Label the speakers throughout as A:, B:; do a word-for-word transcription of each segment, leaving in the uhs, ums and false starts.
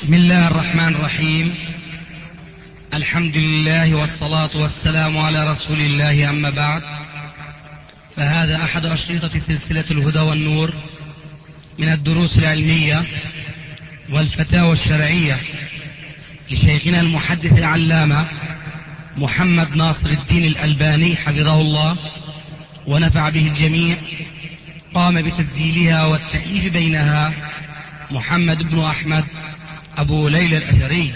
A: بسم الله الرحمن الرحيم. الحمد لله والصلاة والسلام على رسول الله، أما بعد، فهذا أحد أشرطة سلسلة الهدى والنور من الدروس العلمية والفتاوى الشرعية لشيخنا المحدث العلامة محمد ناصر الدين الألباني حفظه الله ونفع به الجميع. قام بتسجيلها والتأليف بينها محمد بن أحمد أبو ليلى الأثري.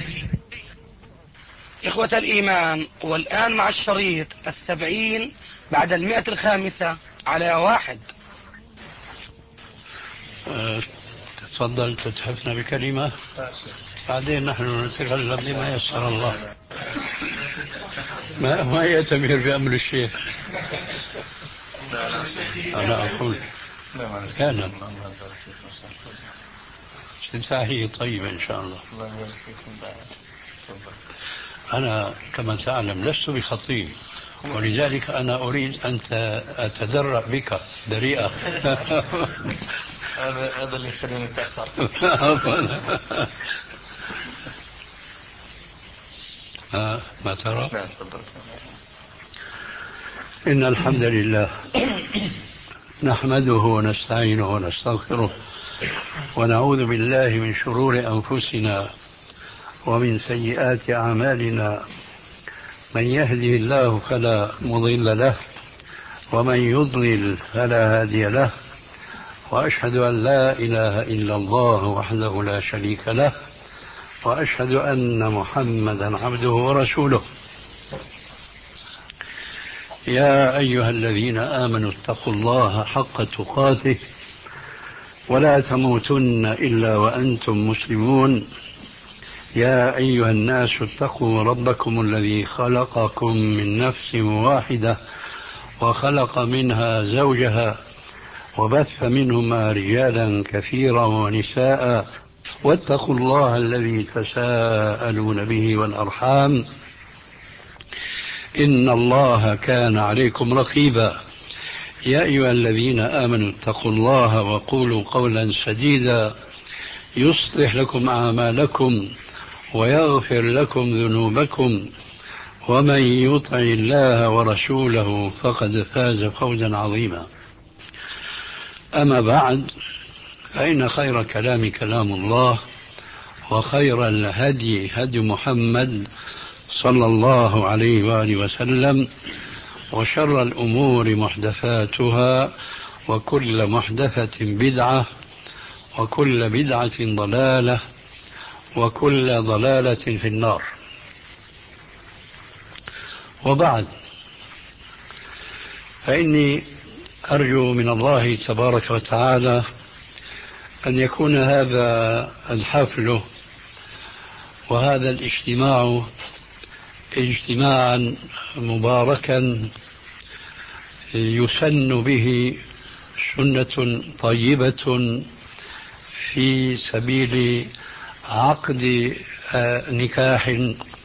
A: إخوة الإيمان، والآن مع الشريط السبعين بعد المئة الخامسة على واحد.
B: أه تفضل تتحفنا بكلمة، بعدين نحن نتكلم بما يسر الله. ما, ما يأتمر بأمر الشيخ. أنا أقول كان استمتاعه طيبة إن شاء الله. أنا كما تعلم لست بخطيب، ولذلك أنا أريد أن أتدرأ بك دريئة.
C: هذا هذا اللي يخليني أتأخر.
B: ما ترى؟ إن الحمد لله نحمده ونستعينه ونستغفره ونعوذ بالله من شرور أنفسنا ومن سيئات أعمالنا. من يهده الله فلا مضل له ومن يضلل فلا هادي له، وأشهد أن لا إله إلا الله وحده لا شريك له، وأشهد أن محمدا عبده ورسوله. يا أيها الذين آمنوا اتقوا الله حق تقاته ولا تموتن إلا وأنتم مسلمون. يا أيها الناس اتقوا ربكم الذي خلقكم من نفس واحدة وخلق منها زوجها وبث منهما رجالا كثيرا ونساء، واتقوا الله الذي تساءلون به والأرحام إن الله كان عليكم رقيبا. يا أيها الذين آمنوا اتقوا الله وقولوا قولا سديدا يصلح لكم أعمالكم ويغفر لكم ذنوبكم، ومن يطع الله ورسوله فقد فاز فوزا عظيما. أما بعد، فإن خير كلام كلام الله، وخير الهدي هدي محمد صلى الله عليه وآله وسلم، وشر الأمور محدثاتها، وكل محدثة بدعة، وكل بدعة ضلالة، وكل ضلالة في النار. وبعد، فإني أرجو من الله تبارك وتعالى أن يكون هذا الحفل وهذا الاجتماع اجتماعا مباركا يسن به سنة طيبة في سبيل عقد نكاح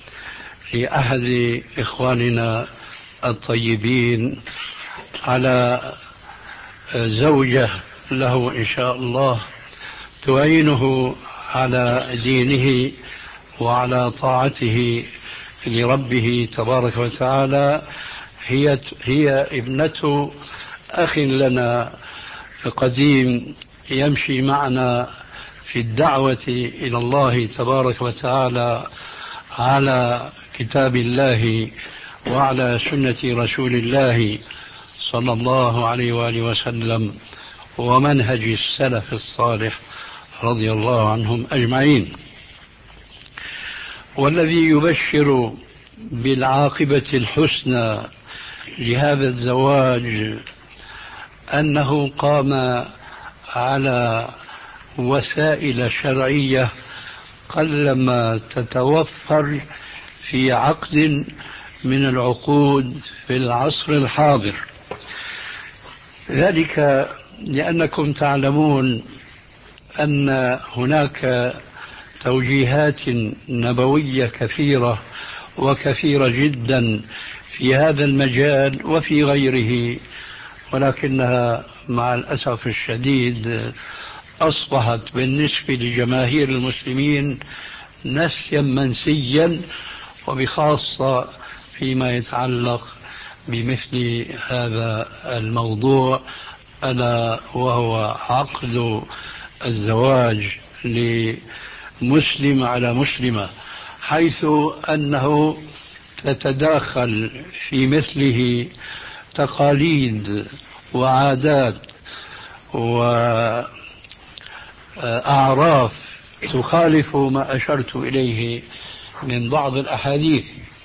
B: لأحد إخواننا الطيبين على زوجة له إن شاء الله تعينه على دينه وعلى طاعته لربه تبارك وتعالى. هي هي ابنة أخ لنا قديم يمشي معنا في الدعوة إلى الله تبارك وتعالى على كتاب الله وعلى سنة رسول الله صلى الله عليه وآله وسلم ومنهج السلف الصالح رضي الله عنهم أجمعين. والذي يبشر بالعاقبة الحسنى لهذا الزواج أنه قام على وسائل شرعية قلما تتوفر في عقد من العقود في العصر الحاضر. ذلك لأنكم تعلمون أن هناك توجيهات نبوية كثيرة وكثيرة جدا في هذا المجال وفي غيره، ولكنها مع الأسف الشديد أصبحت بالنسبة لجماهير المسلمين نسيا منسيا، وبخاصة فيما يتعلق بمثل هذا الموضوع، ألا وهو عقد الزواج لمسلم على مسلمة، حيث أنه تتداخل في مثله تقاليد وعادات وأعراف تخالف ما أشرت إليه من بعض الأحاديث.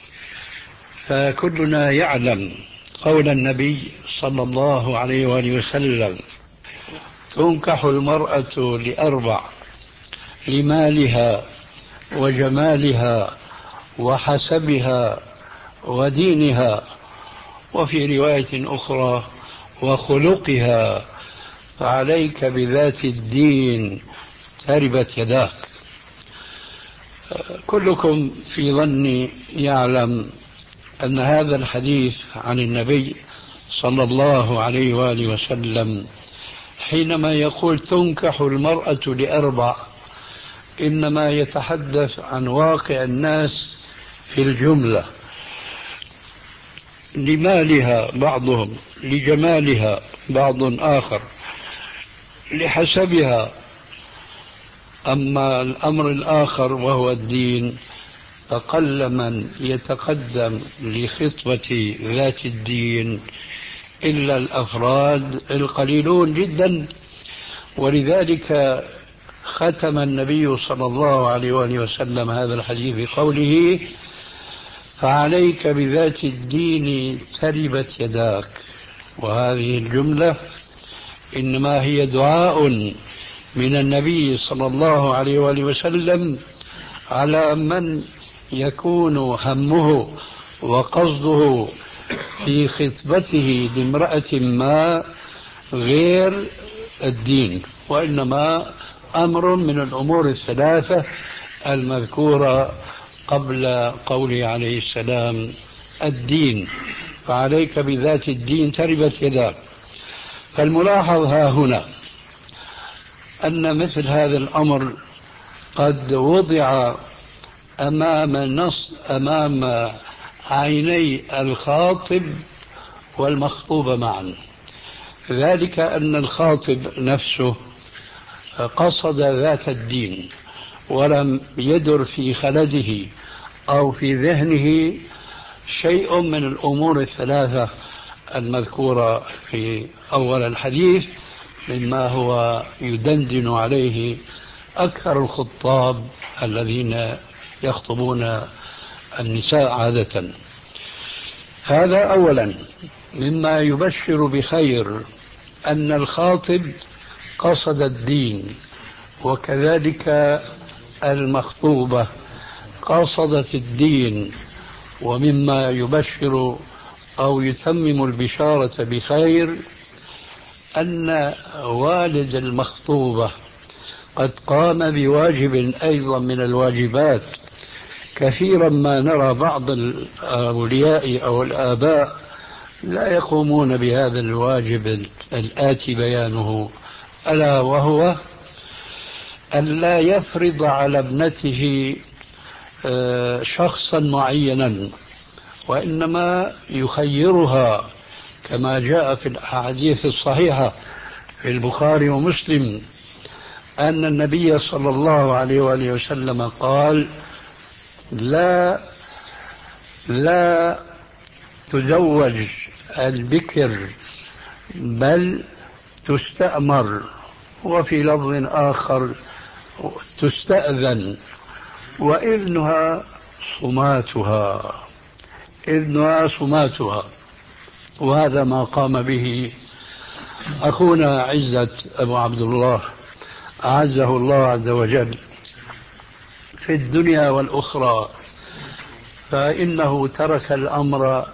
B: فكلنا يعلم قول النبي صلى الله عليه وآله وسلم: تنكح المرأة لأربع: لمالها وجمالها وحسبها ودينها، وفي رواية أخرى: وخلقها، فعليك بذات الدين تربت يداك. كلكم في ظني يعلم أن هذا الحديث عن النبي صلى الله عليه وآله وسلم حينما يقول تنكح المرأة لأربع، إنما يتحدث عن واقع الناس في الجملة: لمالها بعضهم، لجمالها بعض آخر، لحسبها. أما الأمر الآخر وهو الدين، فقل من يتقدم لخطبة ذات الدين إلا الأفراد القليلون جدا. ولذلك ختم النبي صلى الله عليه وآله وسلم هذا الحديث بقوله: فعليك بذات الدين تربت يداك. وهذه الجملة إنما هي دعاء من النبي صلى الله عليه وآله وسلم على من يكون همه وقصده في خطبته لامرأة ما غير الدين، وإنما أمر من الأمور الثلاثة المذكورة قبل قوله عليه السلام: الدين، فعليك بذات الدين تربت يداك. فالملاحظ ها هنا أن مثل هذا الأمر قد وضع أمام نص أمام عيني الخاطب والمخطوب معا، ذلك أن الخاطب نفسه قصد ذات الدين ولم يدر في خلده أو في ذهنه شيء من الأمور الثلاثة المذكورة في أول الحديث، مما هو يدندن عليه أكثر الخطاب الذين يخطبون النساء عادة. هذا أولا. مما يبشر بخير أن الخاطب قصد الدين، وكذلك المخطوبة قصدت الدين. ومما يبشر أو يتمم البشارة بخير أن والد المخطوبة قد قام بواجب أيضا من الواجبات. كثيرا ما نرى بعض الأولياء أو الآباء لا يقومون بهذا الواجب الآتي بيانه، ألا وهو أن لا يفرض على ابنته شخصا معينا، وإنما يخيرها كما جاء في الأحاديث الصحيحة في البخاري ومسلم أن النبي صلى الله عليه وآله وسلم قال: لا لا تزوج البكر بل تستأمر، وفي لفظ آخر تستأذن، وإذنها صماتها، إذنها صماتها. وهذا ما قام به أخونا عزة أبو عبد الله أعزه الله عز وجل في الدنيا والأخرى، فإنه ترك الأمر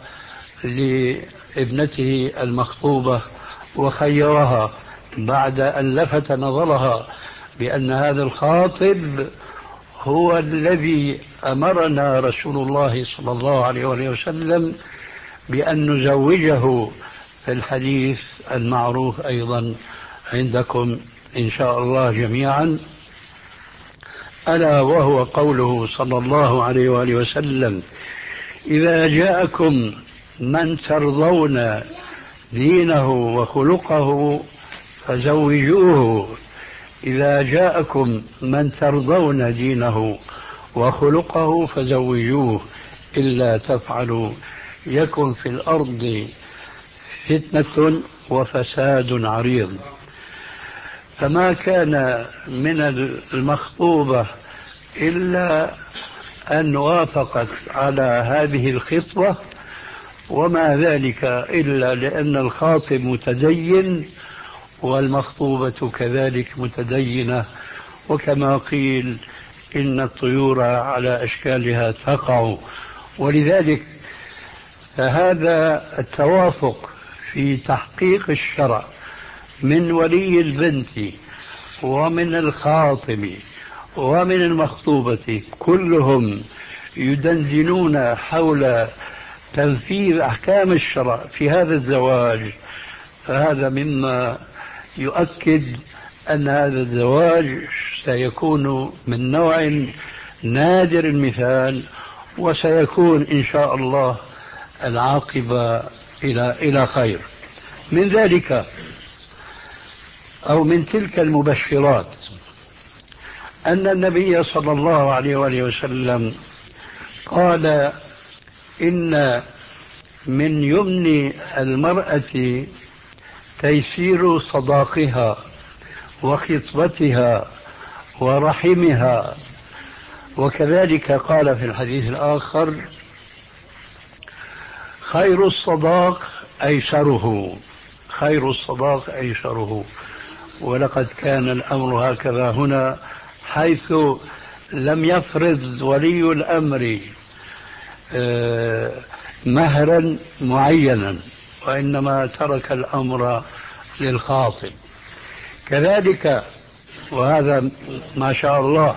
B: لابنته المخطوبة وخيرها بعد أن لفت نظرها بأن هذا الخاطب هو الذي أمرنا رسول الله صلى الله عليه وسلم بأن نزوجه في الحديث المعروف أيضا عندكم إن شاء الله جميعا: ألا وهو قوله صلى الله عليه وآله وسلم: إذا جاءكم من ترضون دينه وخلقه فزوجوه. إذا جاءكم من ترضون دينه وخلقه فزوجوه، إلا تفعلوا يكن في الأرض فتنة وفساد عريض. فما كان من المخطوبة إلا أن وافقت على هذه الخطوة، وما ذلك إلا لأن الخاطب متدين والمخطوبة كذلك متدينة، وكما قيل إن الطيور على أشكالها تقع. ولذلك فهذا التوافق في تحقيق الشرع من ولي البنت ومن الخاطب ومن المخطوبة كلهم يدندنون حول تنفيذ أحكام الشرع في هذا الزواج، فهذا مما يؤكد أن هذا الزواج سيكون من نوع نادر المثال، وسيكون إن شاء الله العاقبة إلى إلى خير. من ذلك أو من تلك المبشرات أن النبي صلى الله عليه وآله وسلم قال: إن من يمن المرأة تيسير صداقها وخطبتها ورحمها. وكذلك قال في الحديث الآخر: خير الصداق أيسره، خير الصداق أيسره. ولقد كان الأمر هكذا هنا، حيث لم يفرض ولي الأمر مهرا معينا، وإنما ترك الأمر للخاطب. كذلك وهذا ما شاء الله،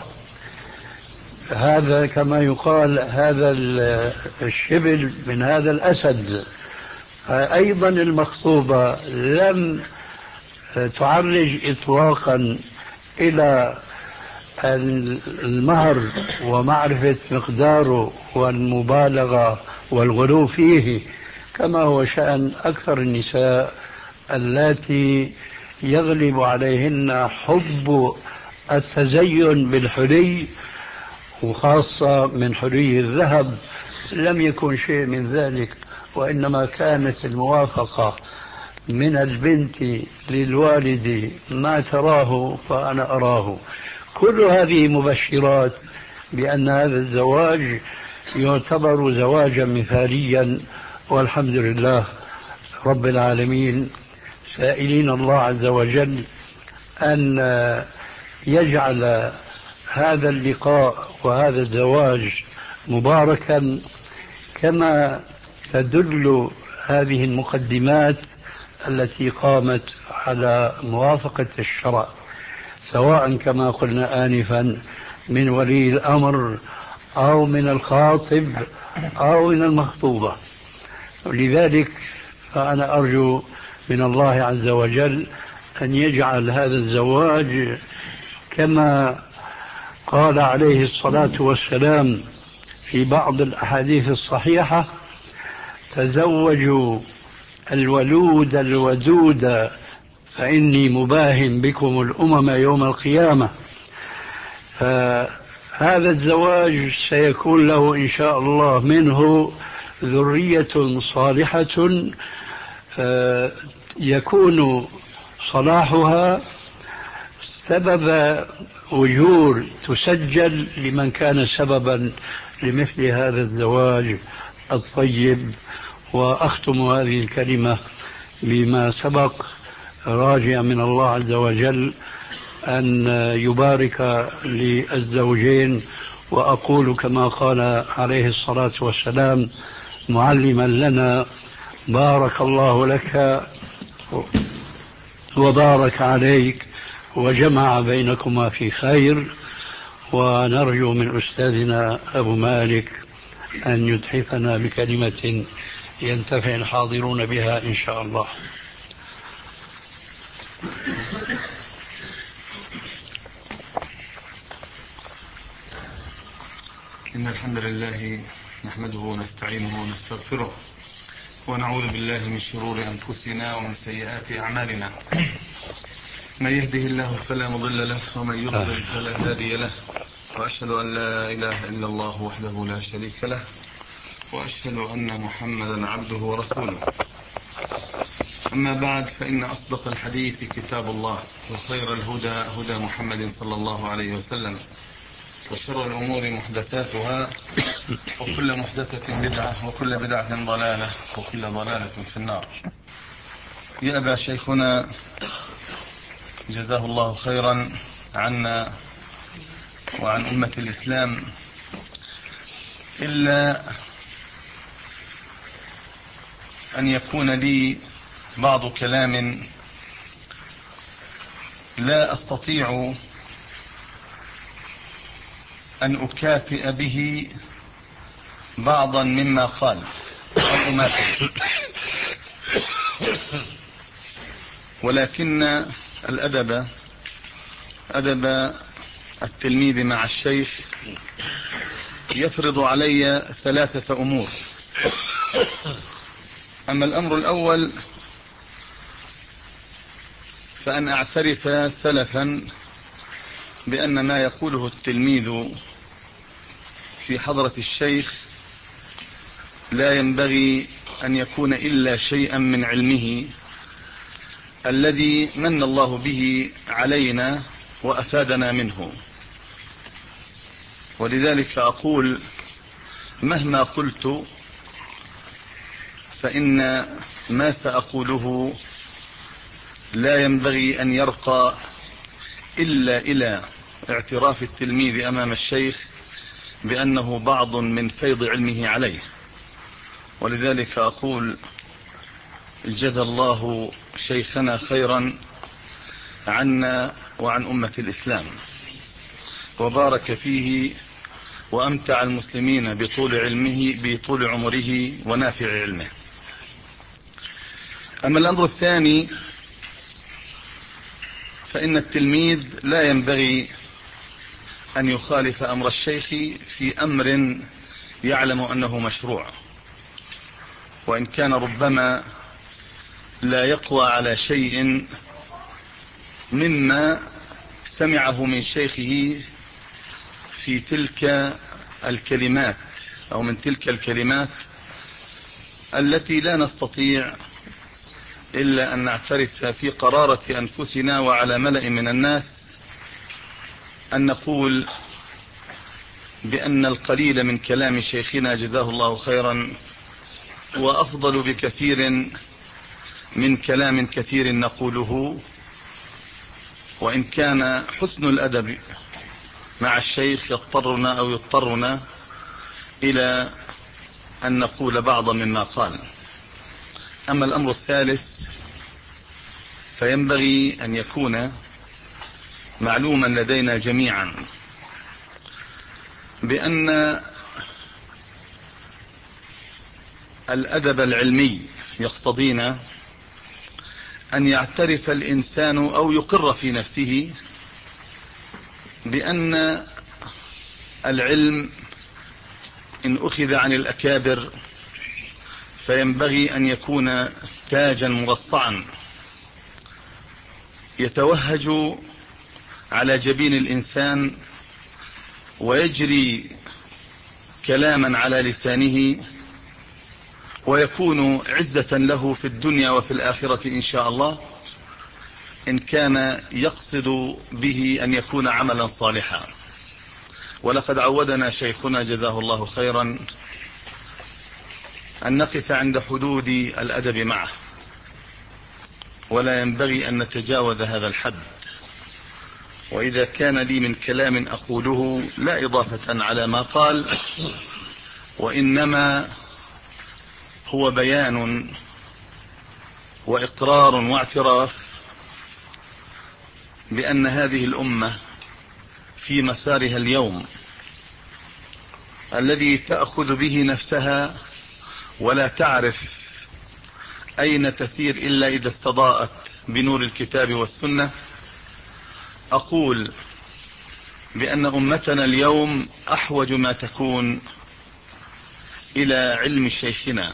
B: هذا كما يقال هذا الشبل من هذا الأسد. أيضا المخطوبة لم تعرج إطلاقا إلى المهر ومعرفة مقداره والمبالغة والغلو فيه، كما هو شأن أكثر النساء اللاتي يغلب عليهن حب التزين بالحلي، وخاصة من حلي الذهب. لم يكن شيء من ذلك، وإنما كانت الموافقة من البنت للوالد: ما تراه فأنا أراه. كل هذه مبشرات بأن هذا الزواج يعتبر زواجا مثاليا، والحمد لله رب العالمين، سائلين الله عز وجل أن يجعل هذا اللقاء وهذا الزواج مباركا كما تدل هذه المقدمات التي قامت على موافقة الشرع، سواء كما قلنا آنفا من ولي الأمر أو من الخاطب أو من المخطوبة. لذلك فأنا أرجو من الله عز وجل أن يجعل هذا الزواج كما قال عليه الصلاة والسلام في بعض الأحاديث الصحيحة: تزوجوا الولود الودود فإني مباهن بكم الأمم يوم القيامة. فهذا الزواج سيكون له إن شاء الله منه ذرية صالحة يكون صلاحها سبب أجور تسجل لمن كان سببا لمثل هذا الزواج الطيب. وأختم هذه الكلمة بما سبق، راجيا من الله عز وجل أن يبارك للزوجين، وأقول كما قال عليه الصلاة والسلام معلما لنا: بارك الله لك وبارك عليك وجمع بينكما في خير. ونرجو من أستاذنا أبو مالك أن يتحفنا بكلمة ينتفع الحاضرون بها إن شاء الله.
C: إن الحمد لله نحمده ونستعينه ونستغفره ونعوذ بالله من شرور أنفسنا ومن سيئات أعمالنا. من يهده الله فلا مضل له ومن يضلل فلا هادي له، وأشهد أن لا إله إلا الله وحده لا شريك له، وأشهد أن محمدا عبده ورسوله. أما بعد، فإن أصدق الحديث كتاب الله، وخير الهدى هدى محمد صلى الله عليه وسلم، وشر الأمور محدثاتها، وكل محدثة بدعة، وكل بدعة ضلالة، وكل ضلالة في النار. يا أبا شيخنا جزاه الله خيرا عنا وعن أمة الإسلام، إلا أن يكون لي بعض كلام لا أستطيع أن أكافئ به بعضا مما قال أو أماثل، ولكن الأدب أدب التلميذ مع الشيخ يفرض علي ثلاثة أمور. أما الأمر الأول فأن أعترف سلفا بأن ما يقوله التلميذ في حضرة الشيخ لا ينبغي أن يكون إلا شيئا من علمه الذي من الله به علينا وأفادنا منه. ولذلك أقول مهما قلت فإن ما سأقوله لا ينبغي أن يرقى إلا إلى اعتراف التلميذ أمام الشيخ بأنه بعض من فيض علمه عليه. ولذلك أقول جزى الله شيخنا خيرا عنا وعن أمة الإسلام، وبارك فيه وأمتع المسلمين بطول علمه بطول عمره ونافع علمه. أما الأمر الثاني فإن التلميذ لا ينبغي أن يخالف أمر الشيخ في أمر يعلم أنه مشروع، وإن كان ربما لا يقوى على شيء مما سمعه من شيخه في تلك الكلمات أو من تلك الكلمات التي لا نستطيع إلا أن نعترف في قرارة أنفسنا وعلى ملأ من الناس أن نقول بأن القليل من كلام شيخنا جزاه الله خيرا وأفضل بكثير من كلام كثير نقوله، وإن كان حسن الأدب مع الشيخ يضطرنا أو يضطرنا إلى أن نقول بعض مما قال. أما الأمر الثالث فينبغي أن يكون معلوما لدينا جميعا بأن الأدب العلمي يقتضينا أن يعترف الإنسان أو يقر في نفسه بأن العلم إن أخذ عن الأكابر فينبغي أن يكون تاجا مرصعا يتوهج على جبين الإنسان ويجري كلاما على لسانه، ويكون عزة له في الدنيا وفي الآخرة إن شاء الله، إن كان يقصد به أن يكون عملا صالحا. ولقد عودنا شيخنا جزاه الله خيرا أن نقف عند حدود الأدب معه، ولا ينبغي أن نتجاوز هذا الحد. وإذا كان لي من كلام أقوله لا إضافة على ما قال، وإنما هو بيان وإقرار واعتراف بأن هذه الأمة في مسارها اليوم الذي تأخذ به نفسها ولا تعرف أين تسير إلا إذا استضاءت بنور الكتاب والسنة، أقول بأن أمتنا اليوم أحوج ما تكون إلى علم شيخنا.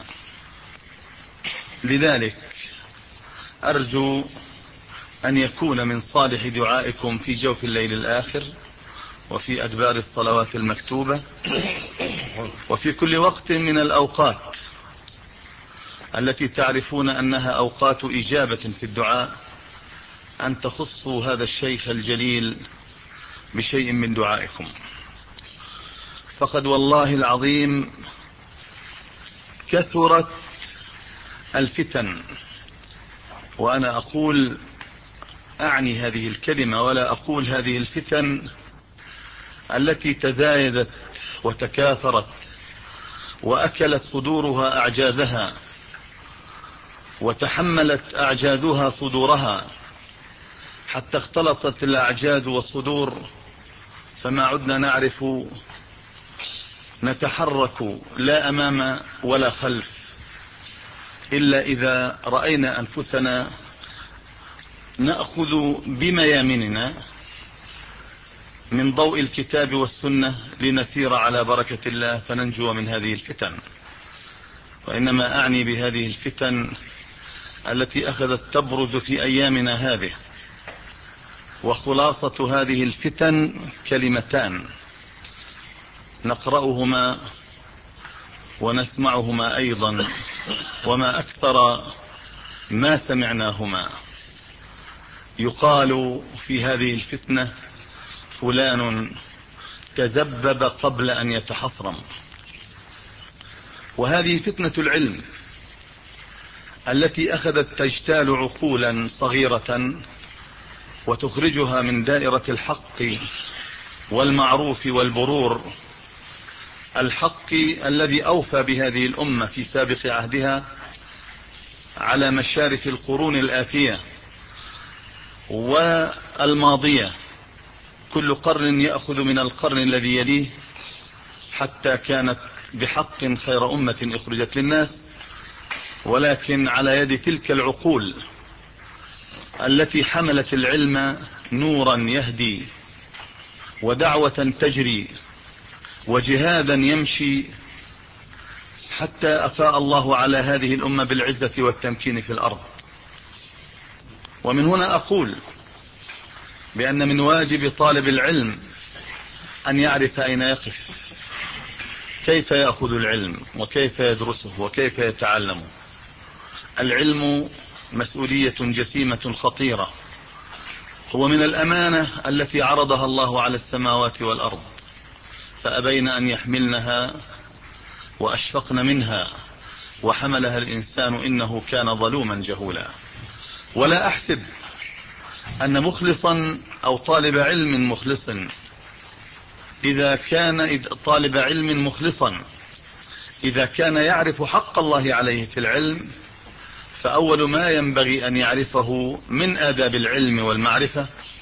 C: لذلك أرجو أن يكون من صالح دعائكم في جوف الليل الآخر، وفي أدبار الصلوات المكتوبة، وفي كل وقت من الأوقات التي تعرفون أنها أوقات إجابة في الدعاء، أن تخصوا هذا الشيخ الجليل بشيء من دعائكم. فقد والله العظيم كثرت الفتن، وأنا أقول أعني هذه الكلمة ولا أقول هذه الفتن التي تزايدت وتكاثرت وأكلت صدورها أعجازها، وتحملت أعجازها صدورها، حتى اختلطت الأعجاز والصدور، فما عدنا نعرف نتحرك لا أمام ولا خلف، إلا إذا رأينا أنفسنا نأخذ بميامننا من ضوء الكتاب والسنة لنسير على بركة الله فننجو من هذه الفتن. وإنما أعني بهذه الفتن التي أخذت تبرز في أيامنا هذه، وخلاصة هذه الفتن كلمتان نقرأهما ونسمعهما أيضا، وما أكثر ما سمعناهما. يقال في هذه الفتنة فلان تزبب قبل أن يتحصرم. وهذه فتنة العلم التي أخذت تجتال عقولا صغيرة وتخرجها من دائرة الحق والمعروف والبرور، الحق الذي أوفى بهذه الأمة في سابق عهدها على مشارف القرون الآتية والماضية، كل قرن يأخذ من القرن الذي يليه، حتى كانت بحق خير أمة اخرجت للناس، ولكن على يد تلك العقول التي حملت العلم نورا يهدي، ودعوة تجري، وجهادا يمشي، حتى أفاء الله على هذه الأمة بالعزة والتمكين في الأرض. ومن هنا أقول بأن من واجب طالب العلم أن يعرف أين يقف، كيف يأخذ العلم، وكيف يدرسه، وكيف يتعلمه. العلم مسؤولية جسيمة خطيرة، هو من الأمانة التي عرضها الله على السماوات والأرض، فأبين أن يحملنها وأشفقن منها، وحملها الإنسان إنه كان ظلوما جهولا. ولا أحسب أن مخلصا أو طالب علم مخلص إذا كان طالب علم مخلصا إذا كان يعرف حق الله عليه في العلم، فأول ما ينبغي أن يعرفه من آداب العلم والمعرفة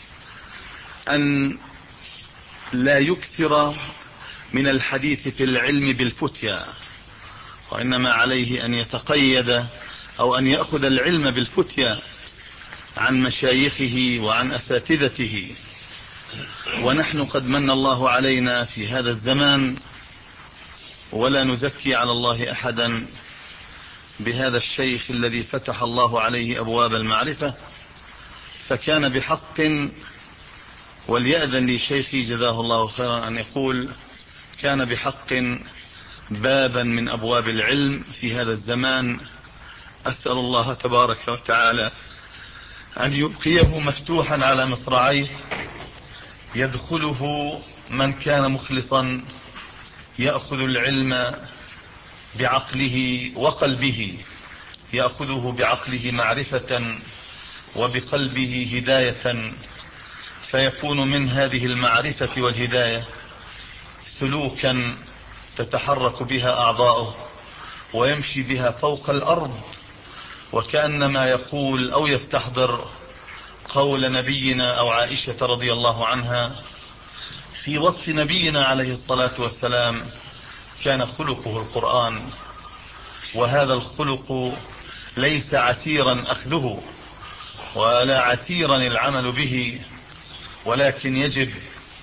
C: أن لا يكثر من الحديث في العلم بالفتيا، وإنما عليه أن يتقيد أو أن يأخذ العلم بالفتيا عن مشايخه وعن أساتذته. ونحن قد من الله علينا في هذا الزمان، ولا نزكي على الله أحدا، بهذا الشيخ الذي فتح الله عليه أبواب المعرفة، فكان بحق، وليأذن لي شيخي جزاه الله خيرا أن يقول، كان بحق بابا من أبواب العلم في هذا الزمان. أسأل الله تبارك وتعالى أن يبقيه مفتوحا على مصراعيه، يدخله من كان مخلصا يأخذ العلم بعقله وقلبه، يأخذه بعقله معرفة وبقلبه هداية، فيكون من هذه المعرفة والهداية سلوكا تتحرك بها أعضاؤه ويمشي بها فوق الأرض، وكأنما يقول أو يستحضر قول نبينا أو عائشة رضي الله عنها في وصف نبينا عليه الصلاة والسلام: كان خلقه القرآن. وهذا الخلق ليس عسيرا أخذه ولا عسيرا العمل به، ولكن يجب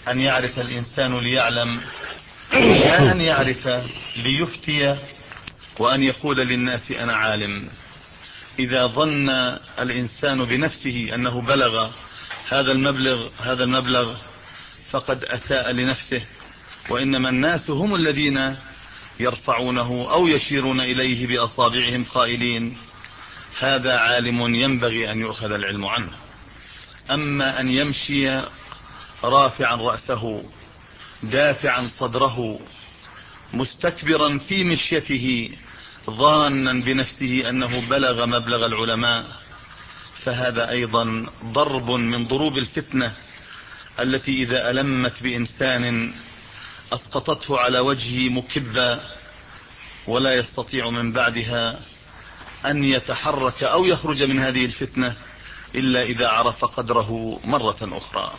C: أن يعرف الإنسان ليعلم، لا أن يعرف ليفتي وأن يقول للناس أنا عالم. إذا ظن الإنسان بنفسه أنه بلغ هذا المبلغ هذا المبلغ فقد أساء لنفسه، وإنما الناس هم الذين يرفعونه أو يشيرون إليه بأصابعهم قائلين هذا عالم ينبغي أن يؤخذ العلم عنه. أما أن يمشي رافعا رأسه دافعا صدره مستكبرا في مشيته ظانا بنفسه أنه بلغ مبلغ العلماء، فهذا أيضا ضرب من ضروب الفتنة التي إذا ألمت بإنسان أسقطته على وجهه مكبا ولا يستطيع من بعدها أن يتحرك أو يخرج من هذه الفتنة إلا إذا عرف قدره مرة أخرى.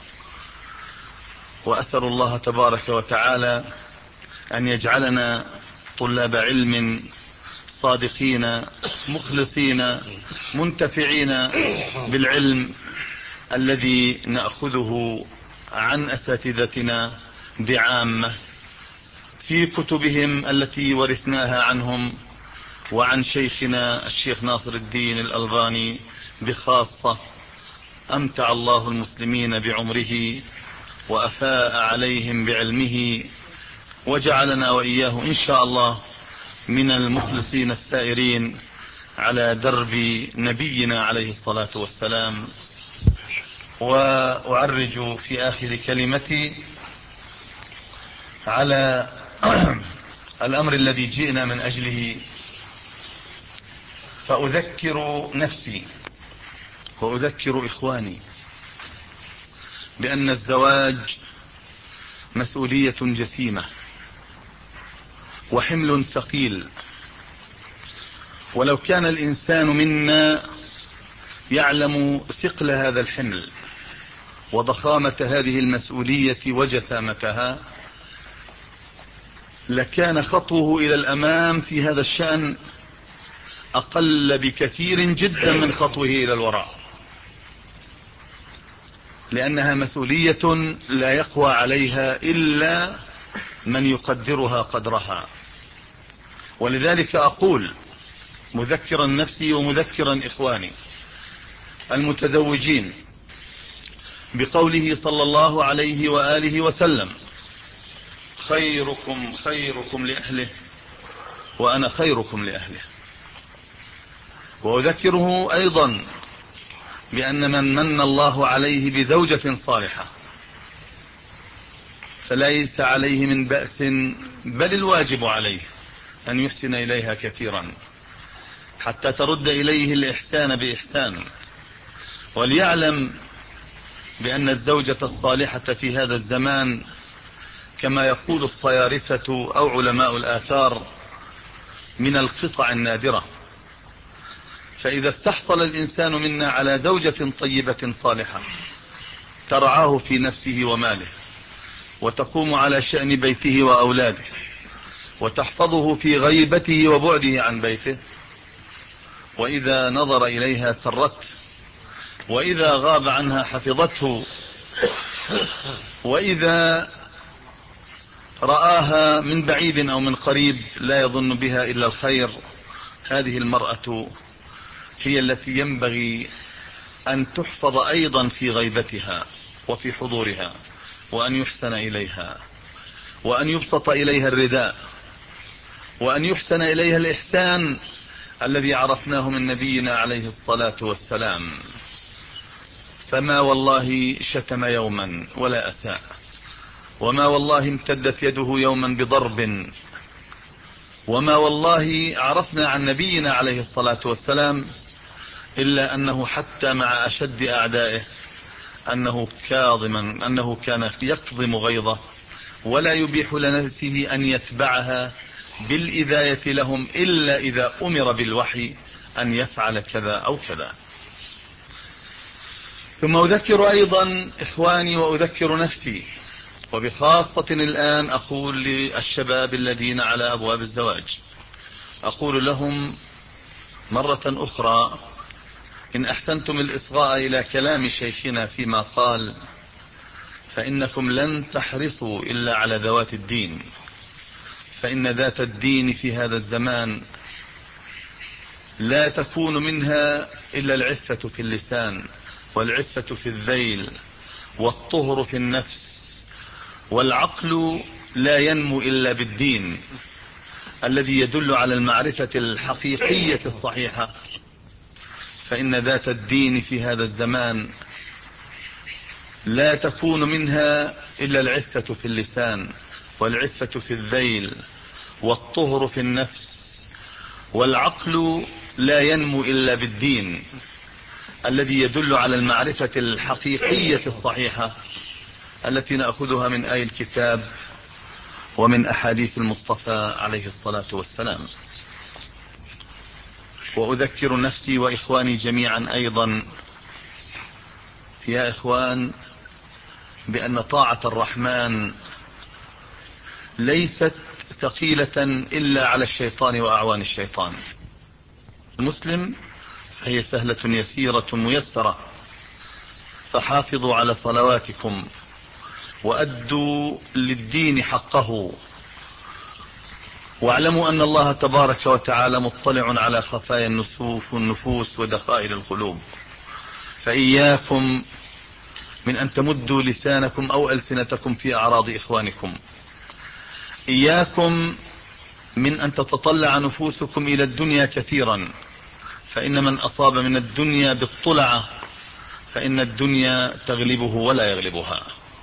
C: وأسأل الله تبارك وتعالى أن يجعلنا طلاب علم صادقين مخلصين منتفعين بالعلم الذي نأخذه عن أساتذتنا بعامة في كتبهم التي ورثناها عنهم، وعن شيخنا الشيخ ناصر الدين الألباني بخاصة، أمتع الله المسلمين بعمره وأفاء عليهم بعلمه، وجعلنا وإياه إن شاء الله من المخلصين السائرين على درب نبينا عليه الصلاة والسلام. وأعرج في آخر كلمتي على الأمر الذي جئنا من أجله، فأذكر نفسي وأذكر إخواني بأن الزواج مسؤولية جسيمة وحمل ثقيل، ولو كان الإنسان منا يعلم ثقل هذا الحمل وضخامة هذه المسؤولية وجسامتها لكان خطوه إلى الأمام في هذا الشأن أقل بكثير جدا من خطوه إلى الوراء، لأنها مسؤولية لا يقوى عليها إلا من يقدرها قدرها. ولذلك أقول مذكرا نفسي ومذكرا إخواني المتزوجين بقوله صلى الله عليه وآله وسلم خيركم خيركم لأهله وأنا خيركم لأهله. وأذكره أيضا بأن من من الله عليه بزوجة صالحة فليس عليه من بأس، بل الواجب عليه أن يحسن إليها كثيرا حتى ترد إليه الإحسان بإحسان. وليعلم بأن الزوجة الصالحة في هذا الزمان كما يقول الصيارفة أو علماء الآثار من القطع النادرة. فإذا استحصل الإنسان منا على زوجة طيبة صالحة ترعاه في نفسه وماله وتقوم على شأن بيته وأولاده وتحفظه في غيبته وبعده عن بيته، وإذا نظر إليها سرته، وإذا غاب عنها حفظته، وإذا رآها من بعيد أو من قريب لا يظن بها إلا الخير، هذه المرأة هي التي ينبغي أن تحفظ أيضا في غيبتها وفي حضورها، وأن يحسن إليها، وأن يبسط إليها الرداء، وأن يحسن إليها الإحسان الذي عرفناه من نبينا عليه الصلاة والسلام. فما والله شتم يوما ولا أساء، وما والله امتدت يده يوما بضرب، وما والله عرفنا عن نبينا عليه الصلاة والسلام إلا أنه حتى مع أشد أعدائه أنه كاظما أنه كان يكظم غيظه ولا يبيح لنفسه أن يتبعها بالإذاية لهم إلا إذا أمر بالوحي أن يفعل كذا أو كذا. ثم أذكر أيضا إخواني وأذكر نفسي، وبخاصة الآن أقول للشباب الذين على أبواب الزواج، أقول لهم مرة أخرى إن أحسنتم الإصغاء إلى كلام شيخنا فيما قال فإنكم لن تحرصوا إلا على ذوات الدين، فإن ذات الدين في هذا الزمان لا تكون منها إلا العفة في اللسان، والعفة في الذيل، والطهر في النفس، والعقل لا ينمو إلا بالدين الذي يدل على المعرفة الحقيقية الصحيحة، فإن ذات الدين في هذا الزمان لا تكون منها إلا العفة في اللسان، والعفة في الذيل، والطهر في النفس، والعقل لا ينمو إلا بالدين الذي يدل على المعرفة الحقيقية الصحيحة التي نأخذها من آي الكتاب ومن أحاديث المصطفى عليه الصلاة والسلام. وأذكر نفسي وإخواني جميعا أيضا يا إخوان بأن طاعة الرحمن ليست ثقيلة إلا على الشيطان وأعوان الشيطان. المسلم فهي سهلة يسيرة ميسرة، فحافظوا على صلواتكم وأدوا للدين حقه، واعلموا أن الله تبارك وتعالى مطلع على خفايا النسوف والنفوس ودخائل القلوب، فإياكم من أن تمدوا لسانكم أو ألسنتكم في أعراض إخوانكم، إياكم من أن تتطلع نفوسكم إلى الدنيا كثيرا، فإن من أصاب من الدنيا بالطلعة فإن الدنيا تغلبه ولا يغلبها.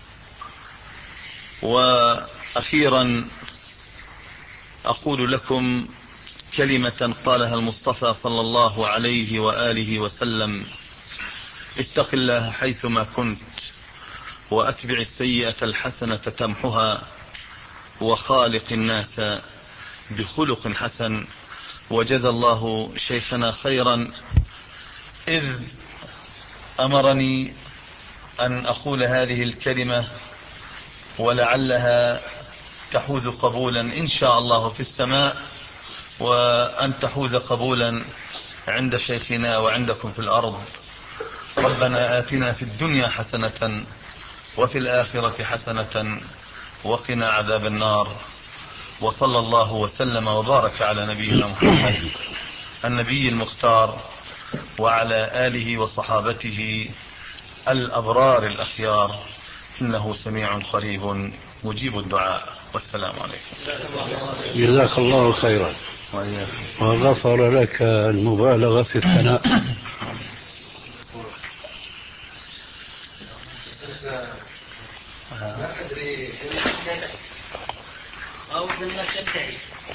C: وأخيرا أقول لكم كلمة قالها المصطفى صلى الله عليه وآله وسلم: اتق الله حيثما كنت، وأتبع السيئة الحسنة تمحها، وخالق الناس بخلق حسن. وجزى الله شيخنا خيرا إذ أمرني أن أقول هذه الكلمة، ولعلها تحوز قبولا إن شاء الله في السماء، وأن تحوز قبولا عند شيخنا وعندكم في الأرض. ربنا آتنا في الدنيا حسنة وفي الآخرة حسنة وقنا عذاب النار. وصلى الله وسلم وبارك على نبينا محمد النبي المختار وعلى آله وصحابته الأبرار الأخيار، إنه سميع قريب مجيب الدعاء. والسلام عليكم.
B: جزاك الله خيرا وغفر لك المبالغة في الثناء.
D: ما أدري أو لما تنتهي.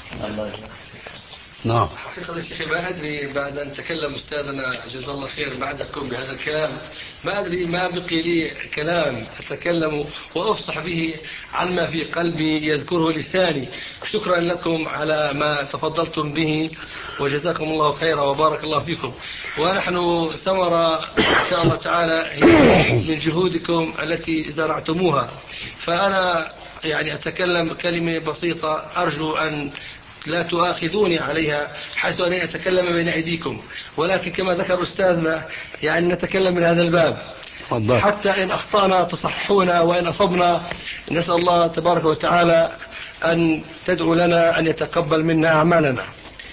B: نعم.
D: حقيقة يا شيخي ما أدري بعد أن تكلم أستاذنا جزاه الله خير بعدكم بهذا الكلام، ما أدري ما بقي لي كلام أتكلم وأفصح به عن ما في قلبي يذكره لساني. شكرا لكم على ما تفضلتم به، وجزاكم الله خيرا وبارك الله فيكم. ونحن ثمرة إن شاء الله تعالى من جهودكم التي زرعتموها. فأنا يعني أتكلم كلمة بسيطة أرجو أن لا تؤاخذوني عليها حيث أن أتكلم بين أيديكم، ولكن كما ذكر أستاذنا يعني نتكلم من هذا الباب حتى إن أخطأنا تصححونا، وإن أصبنا نسأل الله تبارك وتعالى أن تدعو لنا أن يتقبل منا أعمالنا.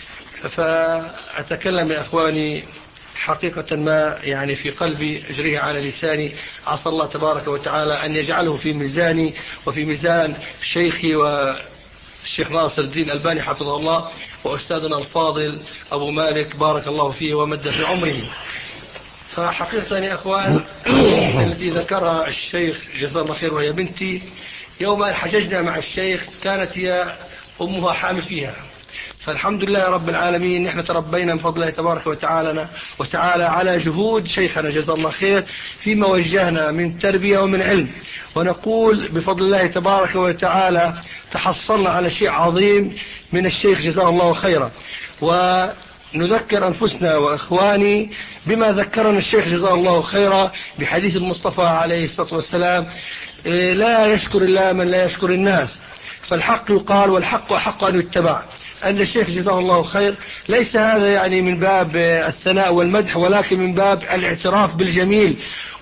D: فأتكلم يا أخواني حقيقة ما يعني في قلبي أجريه على لساني، عسى الله تبارك وتعالى أن يجعله في ميزاني وفي ميزان شيخي والشيخ ناصر الدين الألباني حفظه الله، وأستاذنا الفاضل أبو مالك بارك الله فيه ومد في عمره. فحقيقة يا أخوان التي ذكرها الشيخ جزاه الله خير وهي بنتي، يوم أن حججنا مع الشيخ كانت هي أمها حامل فيها، فالحمد لله رب العالمين نحن تربينا من فضل الله تبارك وتعالى وتعالى على جهود شيخنا جزاه الله خير فيما وجهنا من تربية ومن علم، ونقول بفضل الله تبارك وتعالى تحصلنا على شيء عظيم من الشيخ جزاه الله خيرا. ونذكر أنفسنا وإخواني بما ذكرنا الشيخ جزاه الله خيرا بحديث المصطفى عليه الصلاة والسلام: لا يشكر الله من لا يشكر الناس، فالحق يقال والحق أحق أن يتبع. أن الشيخ جزاه الله خير ليس هذا يعني من باب الثناء والمدح، ولكن من باب الاعتراف بالجميل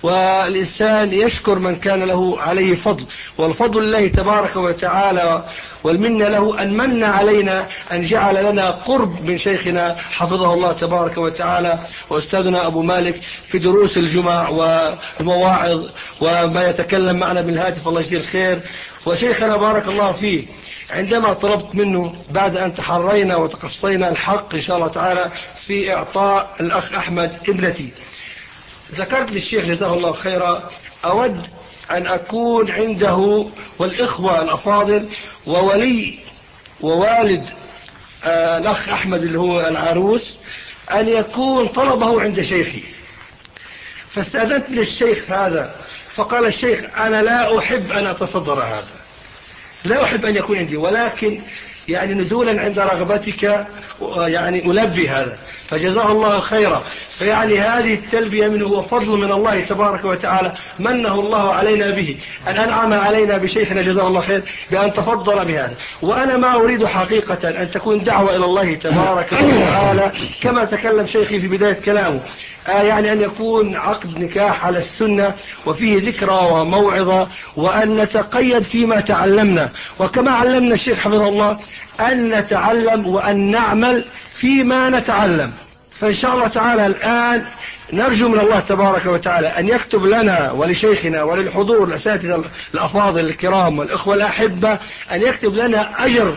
D: والإنسان يشكر من كان له عليه فضل، والفضل الله تبارك وتعالى والمنة له أن من علينا أن جعل لنا قرب من شيخنا حفظه الله تبارك وتعالى وأستاذنا أبو مالك في دروس الجمع والمواعظ وما يتكلم معنا بالهاتف، الله يجزيه الخير. وشيخنا بارك الله فيه عندما طلبت منه بعد أن تحرينا وتقصينا الحق إن شاء الله تعالى في إعطاء الأخ أحمد ابنتي، ذكرت للشيخ جزاه الله خيرا أود أن أكون عنده والإخوة الأفاضل وولي ووالد آه الأخ أحمد اللي هو العروس أن يكون طلبه عند شيخي. فاستأذنت للشيخ هذا فقال الشيخ أنا لا أحب أن أتصدر هذا، لا أحب أن يكون عندي، ولكن يعني نزولا عند رغبتك يعني ألبي هذا، فجزاه الله خيرا. فيعني هذه التلبية منه هو فضل من الله تبارك وتعالى منه الله علينا به، أن أنعم علينا بشيخنا جزاه الله خير بأن تفضل بهذا. وأنا ما أريد حقيقة أن تكون دعوة إلى الله تبارك وتعالى كما تكلم شيخي في بداية كلامه، آه يعني أن يكون عقد نكاح على السنة وفيه ذكرى وموعظة، وأن نتقيد فيما تعلمنا، وكما علمنا الشيخ حفظه الله أن نتعلم وأن نعمل فيما نتعلم. فإن شاء الله تعالى الآن نرجو من الله تبارك وتعالى أن يكتب لنا ولشيخنا وللحضور الأساتذة الأفاضل الكرام والإخوة الأحبة أن يكتب لنا أجر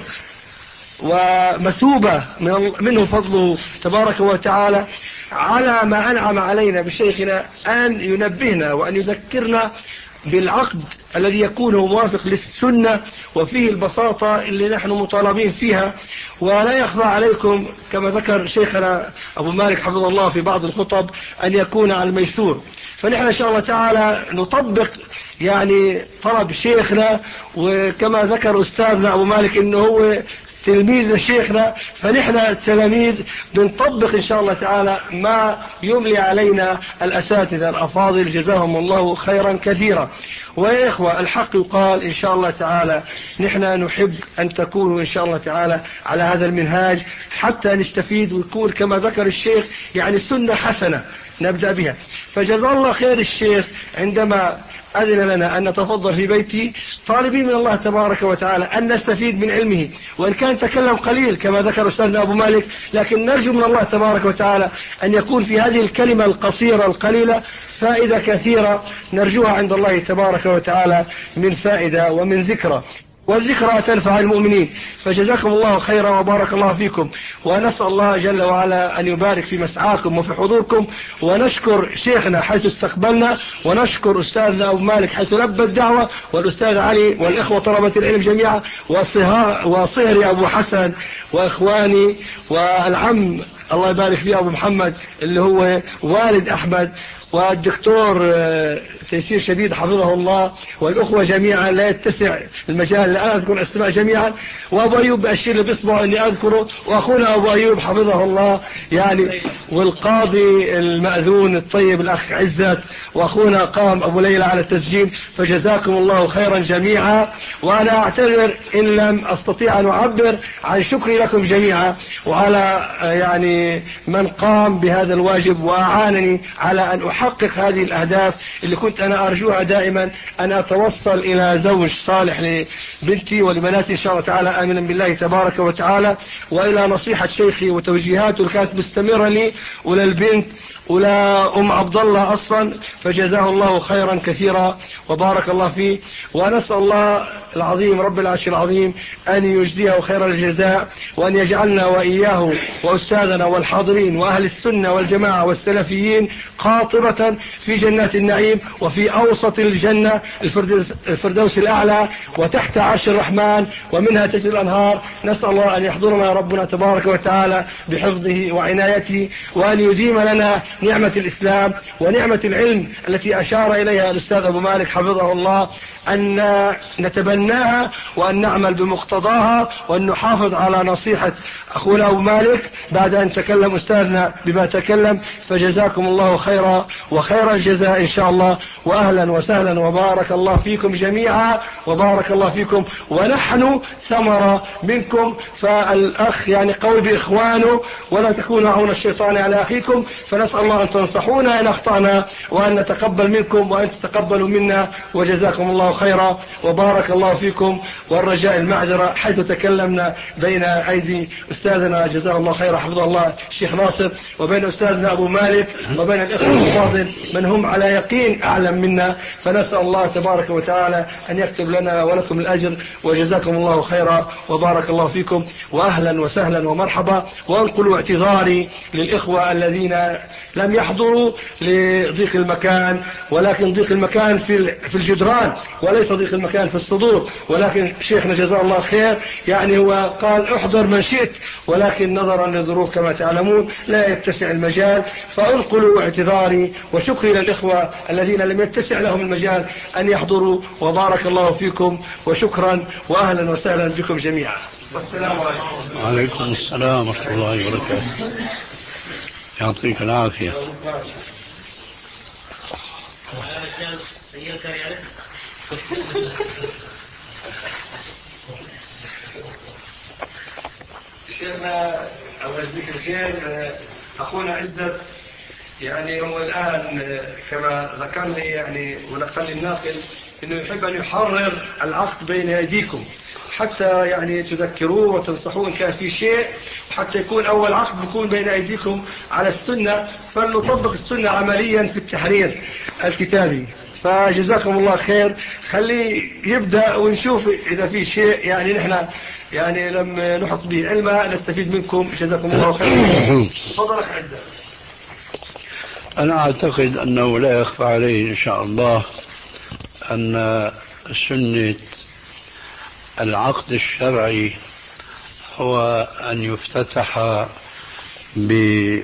D: ومثوبة منه فضله تبارك وتعالى على ما أنعم علينا بشيخنا، أن ينبهنا وأن يذكرنا بالعقد الذي يكون موافق للسنة وفيه البساطة اللي نحن مطالبين فيها. ولا يخفى عليكم كما ذكر شيخنا أبو مالك حفظه الله في بعض الخطب أن يكون على الميسور. فنحن إن شاء الله تعالى نطبق يعني طلب شيخنا، وكما ذكر أستاذنا أبو مالك أنه هو تلميذ شيخنا، فنحن التلاميذ بنطبق إن شاء الله تعالى ما يملي علينا الأساتذة الأفاضل جزاهم الله خيرا كثيرا. ويا إخوة الحق يقال إن شاء الله تعالى نحن نحب أن تكونوا إن شاء الله تعالى على هذا المنهاج حتى نستفيد ويكون كما ذكر الشيخ يعني سنة حسنة نبدأ بها. فجزا الله خير الشيخ عندما أذن لنا أن نتفضل في بيتي طالبين من الله تبارك وتعالى أن نستفيد من علمه، وإن كان تكلم قليل كما ذكر أستاذنا أبو مالك، لكن نرجو من الله تبارك وتعالى أن يكون في هذه الكلمة القصيرة القليلة فائدة كثيرة نرجوها عند الله تبارك وتعالى من فائدة ومن ذكرى، والذكرى تنفع المؤمنين. فجزاكم الله خيرا وبارك الله فيكم، ونسأل الله جل وعلا أن يبارك في مسعاكم وفي حضوركم، ونشكر شيخنا حيث استقبلنا، ونشكر أستاذنا أبو مالك حيث لبى الدعوة، والأستاذ علي والإخوة طلبة العلم جميعا، وصهري أبو حسن وإخواني والعم الله يبارك فيه أبو محمد اللي هو والد أحمد، والدكتور تيسير شديد حفظه الله، والأخوة جميعا لا يتسع المجال لا أذكر أسماء جميعا، وأبو أيوب بأشير لي بإصبعه أني أذكره، وأخونا أبو أيوب حفظه الله يعني، والقاضي المأذون الطيب الأخ عزت، وأخونا قام أبو ليلى على التسجيل. فجزاكم الله خيرا جميعا، وأنا أعتذر إن لم أستطيع أن أعبر عن شكري لكم جميعا وعلى يعني من قام بهذا الواجب وأعانني على أن أحقق هذه الأهداف اللي كنت أنا أرجوها دائما، أن أتوصل إلى زوج صالح لبنتي ولبناتي إن شاء الله تعالى آمنا بالله تبارك وتعالى، وإلى نصيحة شيخي وتوجيهاته اللي كانت مستمرة لي وللبنت ولا أم عبد الله أصلا. فجزاه الله خيرا كثيرا وبارك الله فيه، ونسأل الله العظيم رب العرش العظيم أن يجزيه خير الجزاء، وأن يجعلنا وإياه وأستاذنا والحاضرين وأهل السنة والجماعة والسلفيين قاطبة في جنات النعيم وفي أوسط الجنة الفردوس, الفردوس الأعلى وتحت عرش الرحمن ومنها تجري الأنهار. نسأل الله أن يحضرنا ربنا تبارك وتعالى بحفظه وعنايته، وأن يديم لنا نعمة الإسلام ونعمة العلم التي أشار إليها الأستاذ أبو مالك حفظه الله، أن نتبناها وأن نعمل بمقتضاها وأن نحافظ على نصيحة أخونا أبو مالك بعد أن تكلم أستاذنا بما تكلم. فجزاكم الله خيرا وخير الجزاء إن شاء الله، وأهلا وسهلا وبارك الله فيكم جميعا وبارك الله فيكم، ونحن ثمرة منكم. فالأخ يعني قول بإخوانه ولا تكونوا عون الشيطان على أخيكم، فنسأل الله أن تنصحونا إن أخطأنا وأن نتقبل منكم وأن تتقبلوا منا، وجزاكم الله خيرا وبارك الله فيكم. والرجاء المعذرة حيث تكلمنا بين أيدي أستاذنا جزاه الله خيرا حفظه الله الشيخ ناصر وبين أستاذنا أبو مالك وبين الإخوة الفاضل من هم على يقين أعلم منا، فنسأل الله تبارك وتعالى أن يكتب لنا ولكم الأجر، وجزاكم الله خيرا وبارك الله فيكم، وأهلا وسهلا ومرحبا. وأنقلوا اعتذاري للإخوة الذين لم يحضروا لضيق المكان، ولكن ضيق المكان في في الجدران وليس ضيق المكان في الصدور. ولكن شيخنا جزاه الله خير يعني هو قال احضر من شئت، ولكن نظرا للظروف كما تعلمون لا يتسع المجال، فانقلوا اعتذاري وشكري للإخوة الذين لم يتسع لهم المجال أن يحضروا، وبارك الله فيكم وشكرا وأهلا وسهلا بكم جميعا، والسلام عليكم.
B: وعليكم السلام ورحمة الله وبركاته. يعطيك العافية.
D: شيخنا الله يجزيك الخير، أخونا عزت يعني هو الآن كما ذكرني يعني ونقل الناقل أنه يحب أن يحرر العقد بين أيديكم حتى يعني تذكروه وتنصحوه إن كان في شيء، حتى يكون أول عقد يكون بين أيديكم على السنة، فلنطبق السنة عمليا في التحرير الكتابي. فجزاكم الله خير، خليه يبدأ ونشوف إذا في شيء يعني نحن يعني لم نحط به علما نستفيد منكم. جزاكم الله خير. تفضل أخ عزة.
B: أنا أعتقد أنه لا يخفى عليه إن شاء الله أن سنة العقد الشرعي هو أن يفتتح بذاك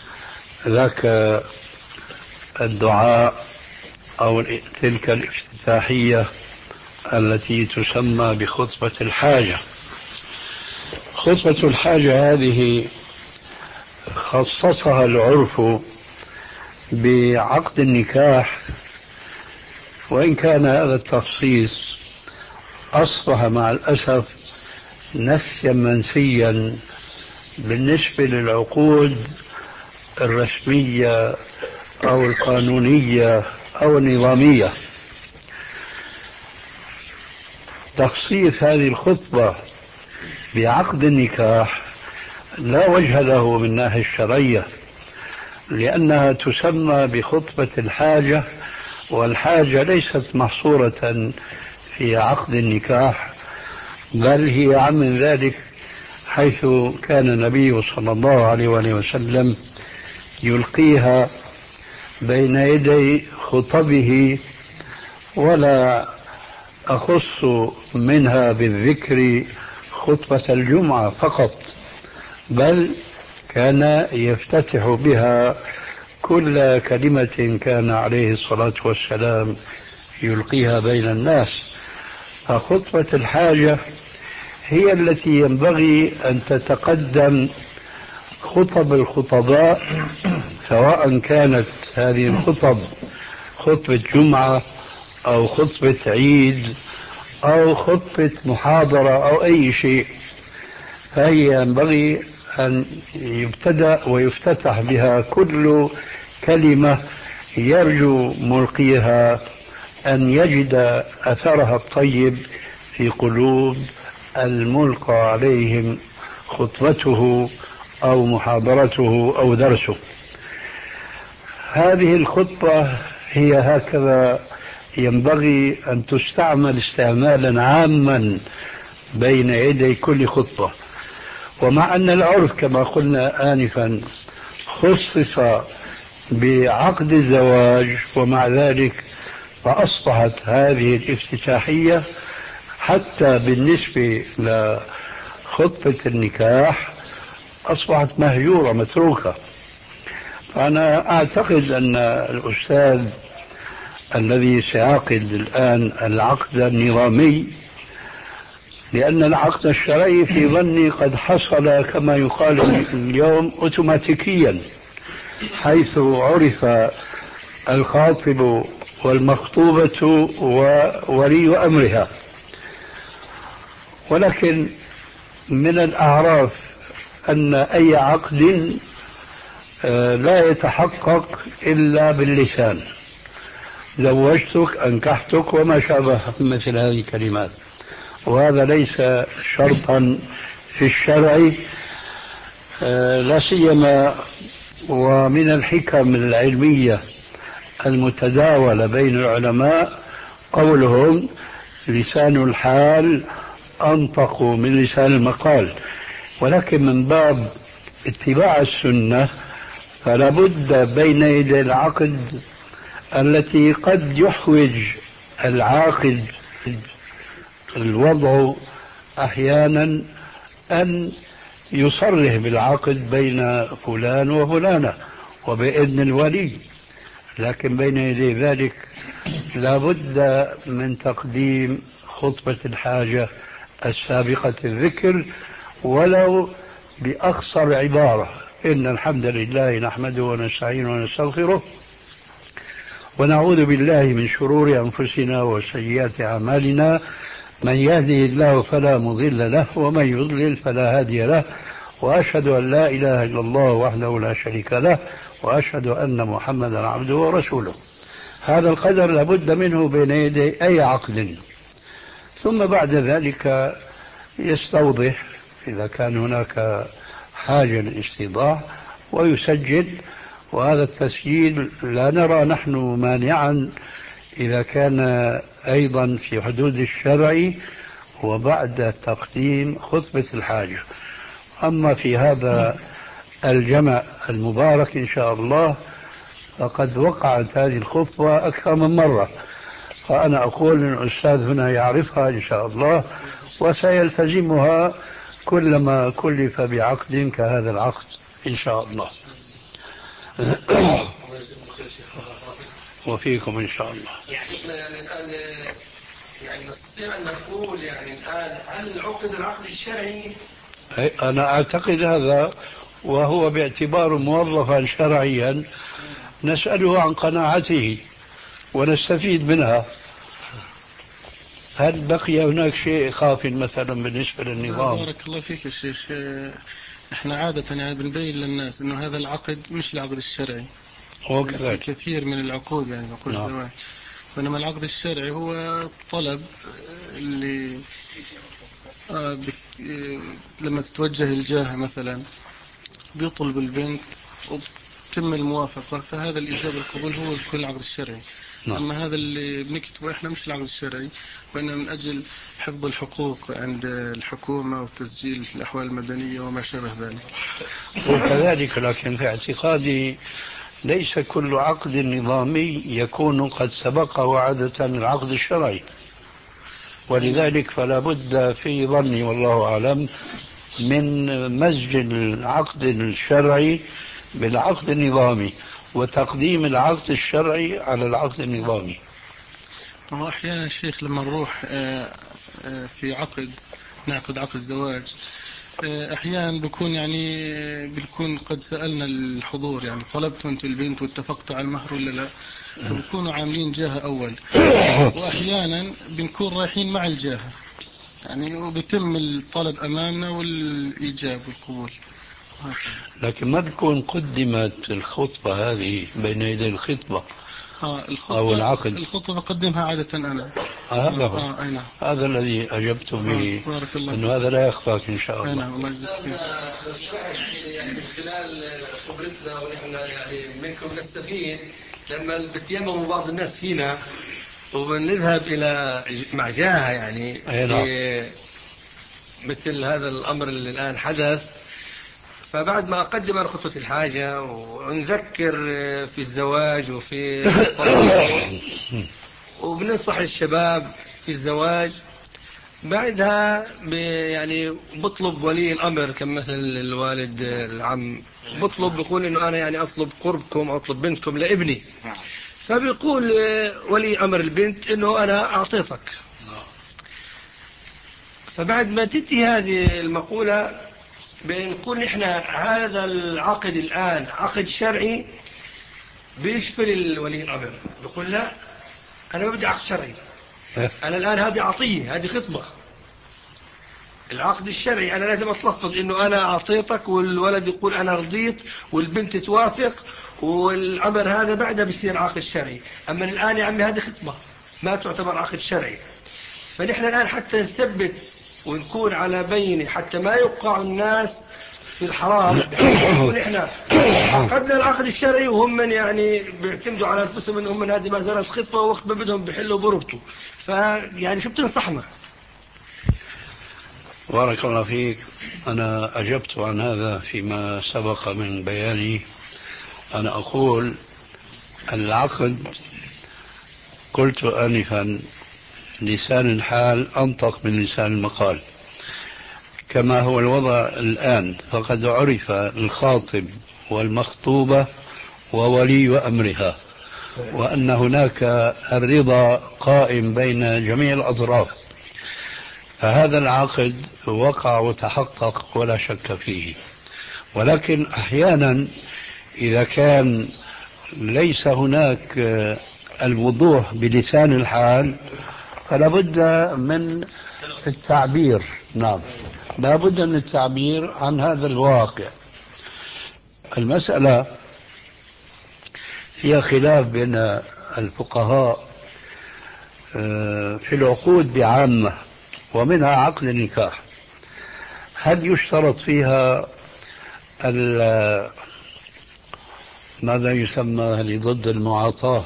B: الدعاء أو تلك الافتتاحية التي تسمى بخطبة الحاجة. خطبة الحاجة هذه خصصها العرف بعقد النكاح، وإن كان هذا التخصيص أصبح مع الأسف نسيا منسيا بالنسبة للعقود الرسمية أو القانونية أو النظامية. تخصيص هذه الخطبة بعقد النكاح لا وجه له من الناحية الشرعية، لأنها تسمى بخطبة الحاجة، والحاجة ليست محصورة في عقد النكاح، بل هي عم من ذلك، حيث كان النبي صلى الله عليه وسلم يلقيها بين يدي خطبه، ولا أخص منها بالذكر خطبة الجمعة فقط، بل كان يفتتح بها كل كلمة كان عليه الصلاة والسلام يلقيها بين الناس. فخطبة الحاجة هي التي ينبغي أن تتقدم خطب الخطباء، سواء كانت هذه الخطب خطبة جمعة أو خطبة عيد أو خطبة محاضرة أو أي شيء، فهي ينبغي أن يبتدأ ويفتتح بها كل كلمة يرجو ملقيها أن يجد أثرها الطيب في قلوب الملقى عليهم خطبته أو محاضرته أو درسه. هذه الخطبة هي هكذا ينبغي أن تستعمل استعمالا عاما بين يدي كل خطبة. ومع أن العرف كما قلنا آنفا خصص بعقد الزواج، ومع ذلك فأصبحت هذه الافتتاحية حتى بالنسبة لخطبة النكاح أصبحت مهجورة متروكة. فأنا أعتقد أن الأستاذ الذي سيعقد الآن العقد النظامي، لأن العقد الشرعي في ظني قد حصل كما يقال اليوم أوتوماتيكيا، حيث عرف الخاطب والمخطوبة وولي أمرها. ولكن من الأعراف أن أي عقد لا يتحقق إلا باللسان، زوجتك، أنكحتك، وما شابه مثل هذه الكلمات، وهذا ليس شرطا في الشرع. لا سيما ومن الحكم العلمية المتداولة بين العلماء قولهم لسان الحال أنطق من لسان المقال. ولكن من باب اتباع السنة فلا بد بين يدي العقد التي قد يحوج العاقد الوضع أحيانا أن يصرح بالعقد بين فلان وفلانة وبإذن الولي، لكن بين يدي ذلك لا بد من تقديم خطبة الحاجة السابقة الذكر ولو بأقصر عبارة: إن الحمد لله نحمده ونستعينه ونستغفره ونعوذ بالله من شرور أنفسنا وسيئات أعمالنا، من يهده الله فلا مضل له ومن يضلل فلا هادي له، وأشهد أن لا إله إلا الله وحده لا شريك له، وأشهد أن محمدا عبده ورسوله. هذا القدر لابد منه بين يدي أي عقد. ثم بعد ذلك يستوضح إذا كان هناك حاجة للاستيضاح ويسجل، وهذا التسجيل لا نرى نحن مانعا إذا كان أيضا في حدود الشرع وبعد تقديم خطبة الحاجة. أما في هذا الجمع المبارك إن شاء الله فقد وقعت هذه الخطبة أكثر من مرة، فأنا أقول أن الأستاذ هنا يعرفها إن شاء الله وسيلتزمها كلما كلف بعقد كهذا العقد إن شاء الله. وفيكم إن شاء الله.
D: يعني الآن يعني نستطيع أن نقول يعني الآن هل العقد العقد الشرعي؟
B: أنا أعتقد هذا، وهو باعتباره موظفا شرعيا نسأله عن قناعته ونستفيد منها. هل بقي هناك شيء خاف مثلا بالنسبة للنظام؟
C: بارك الله فيك يا شيخ. احنا عادة يعني بنبين للناس انه هذا العقد مش العقد الشرعي، في كثير من العقود يعني عقود
B: نعم.
C: الزواج، بينما العقد الشرعي هو طلب اللي آه بك آه لما تتوجه الجهة مثلا بيطلب البنت وتم الموافقة، فهذا الإجابة القبول هو كل العقد الشرعي. نعم. أما هذا اللي بنكتبه إحنا مش العقد الشرعي، وإنما من أجل حفظ الحقوق عند الحكومة وتسجيل الأحوال المدنية وما شابه ذلك.
B: وكذلك لكن في اعتقادي ليس كل عقد نظامي يكون قد سبقه عادة العقد الشرعي، ولذلك فلا بد في ظني والله أعلم من مزج العقد الشرعي بالعقد النظامي وتقديم العقد الشرعي على العقد النظامي.
C: هو أحيانا الشيخ لما نروح في عقد نعقد عقد الزواج أحيانا بيكون يعني بنكون قد سألنا الحضور، يعني طلبتوا أنتوا البنت واتفقتوا على المهر ولا لا، فبيكونوا عاملين جاهة أول، وأحيانا بنكون رايحين مع الجاهة يعني وبيتم الطلب أمامنا والإيجاب والقبول.
B: لكن ما بيكون قدمت الخطبة هذه بين يدي الخطبة
C: آه الخطبة
B: أو العقد؟
C: الخطبة بقدمها عادة أنا.
B: هذا هو
C: آه آه
B: هذا الذي أجبت به،
C: بارك الله
B: أنه هذا لا يخفاك إن شاء الله.
C: الله يجزيك خير.
D: يعني من خلال خبرتنا ونحن يعني منكم نستفيد لما بتيمموا بعض الناس فينا وبنذهب إلى مع جاهة يعني في مثل هذا الأمر اللي الآن حدث، فبعد ما أقدم خطوة الحاجة ونذكر في الزواج وفي وبننصح الشباب في الزواج، بعدها يعني بطلب ولي الأمر كمثل الوالد العم بطلب بيقول إنه أنا يعني أطلب قربكم أو أطلب بنتكم لابني، فبيقول ولي أمر البنت إنه أنا أعطيتك. فبعد ما تنتهي هذه المقولة بنقول نحن هذا العقد الآن عقد شرعي بيشفل ولي الأمر. بيقول لا أنا ما بدي عقد شرعي، أنا الآن هذه عطية، هذه خطبة. العقد الشرعي أنا لازم أتلفظ إنه أنا أعطيتك، والولد يقول أنا رضيت، والبنت توافق، والأمر هذا بعدها بيصير عقد شرعي. أما الآن يا عمي هذه خطبة ما تعتبر عقد شرعي. فنحن الآن حتى نثبت ونكون على بينة حتى ما يوقع الناس في الحرام، بحيث احنا عقدنا العقد الشرعي وهم من يعني بيعتمدوا على انفسهم انهم من هذه ما زالت خطبه، ووقت ما بدهم بيحلوا بربطوا. فيعني شو بتنصحنا؟
B: بارك الله فيك. أنا أجبت عن هذا فيما سبق من بياني. أنا أقول العقد قلت آنفا لسان الحال أنطق من لسان المقال، كما هو الوضع الآن. فقد عرف الخاطب والمخطوبة وولي أمرها، وأن هناك الرضا قائم بين جميع الأطراف، فهذا العقد وقع وتحقق ولا شك فيه. ولكن أحيانا إذا كان ليس هناك الوضوح بلسان الحال فلا بد من التعبير. نعم، لا بد من التعبير عن هذا الواقع. المسألة فيها خلاف بين الفقهاء في العقود بعامة، ومنها عقد النكاح. هل يشترط فيها ماذا يسمى ضد المعاطاة؟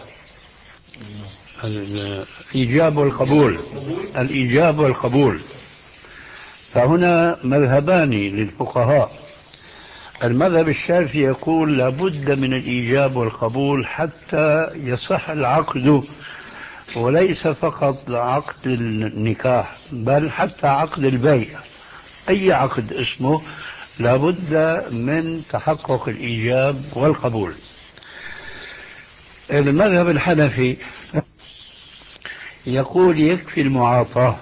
B: الإيجاب والقبول. الإيجاب والقبول. فهنا مذهبان للفقهاء. المذهب الشافعي يقول لابد من الإيجاب والقبول حتى يصح العقد، وليس فقط عقد النكاح بل حتى عقد البيع، أي عقد اسمه لابد من تحقق الإيجاب والقبول. المذهب الحنفي يقول يكفي المعاطاة،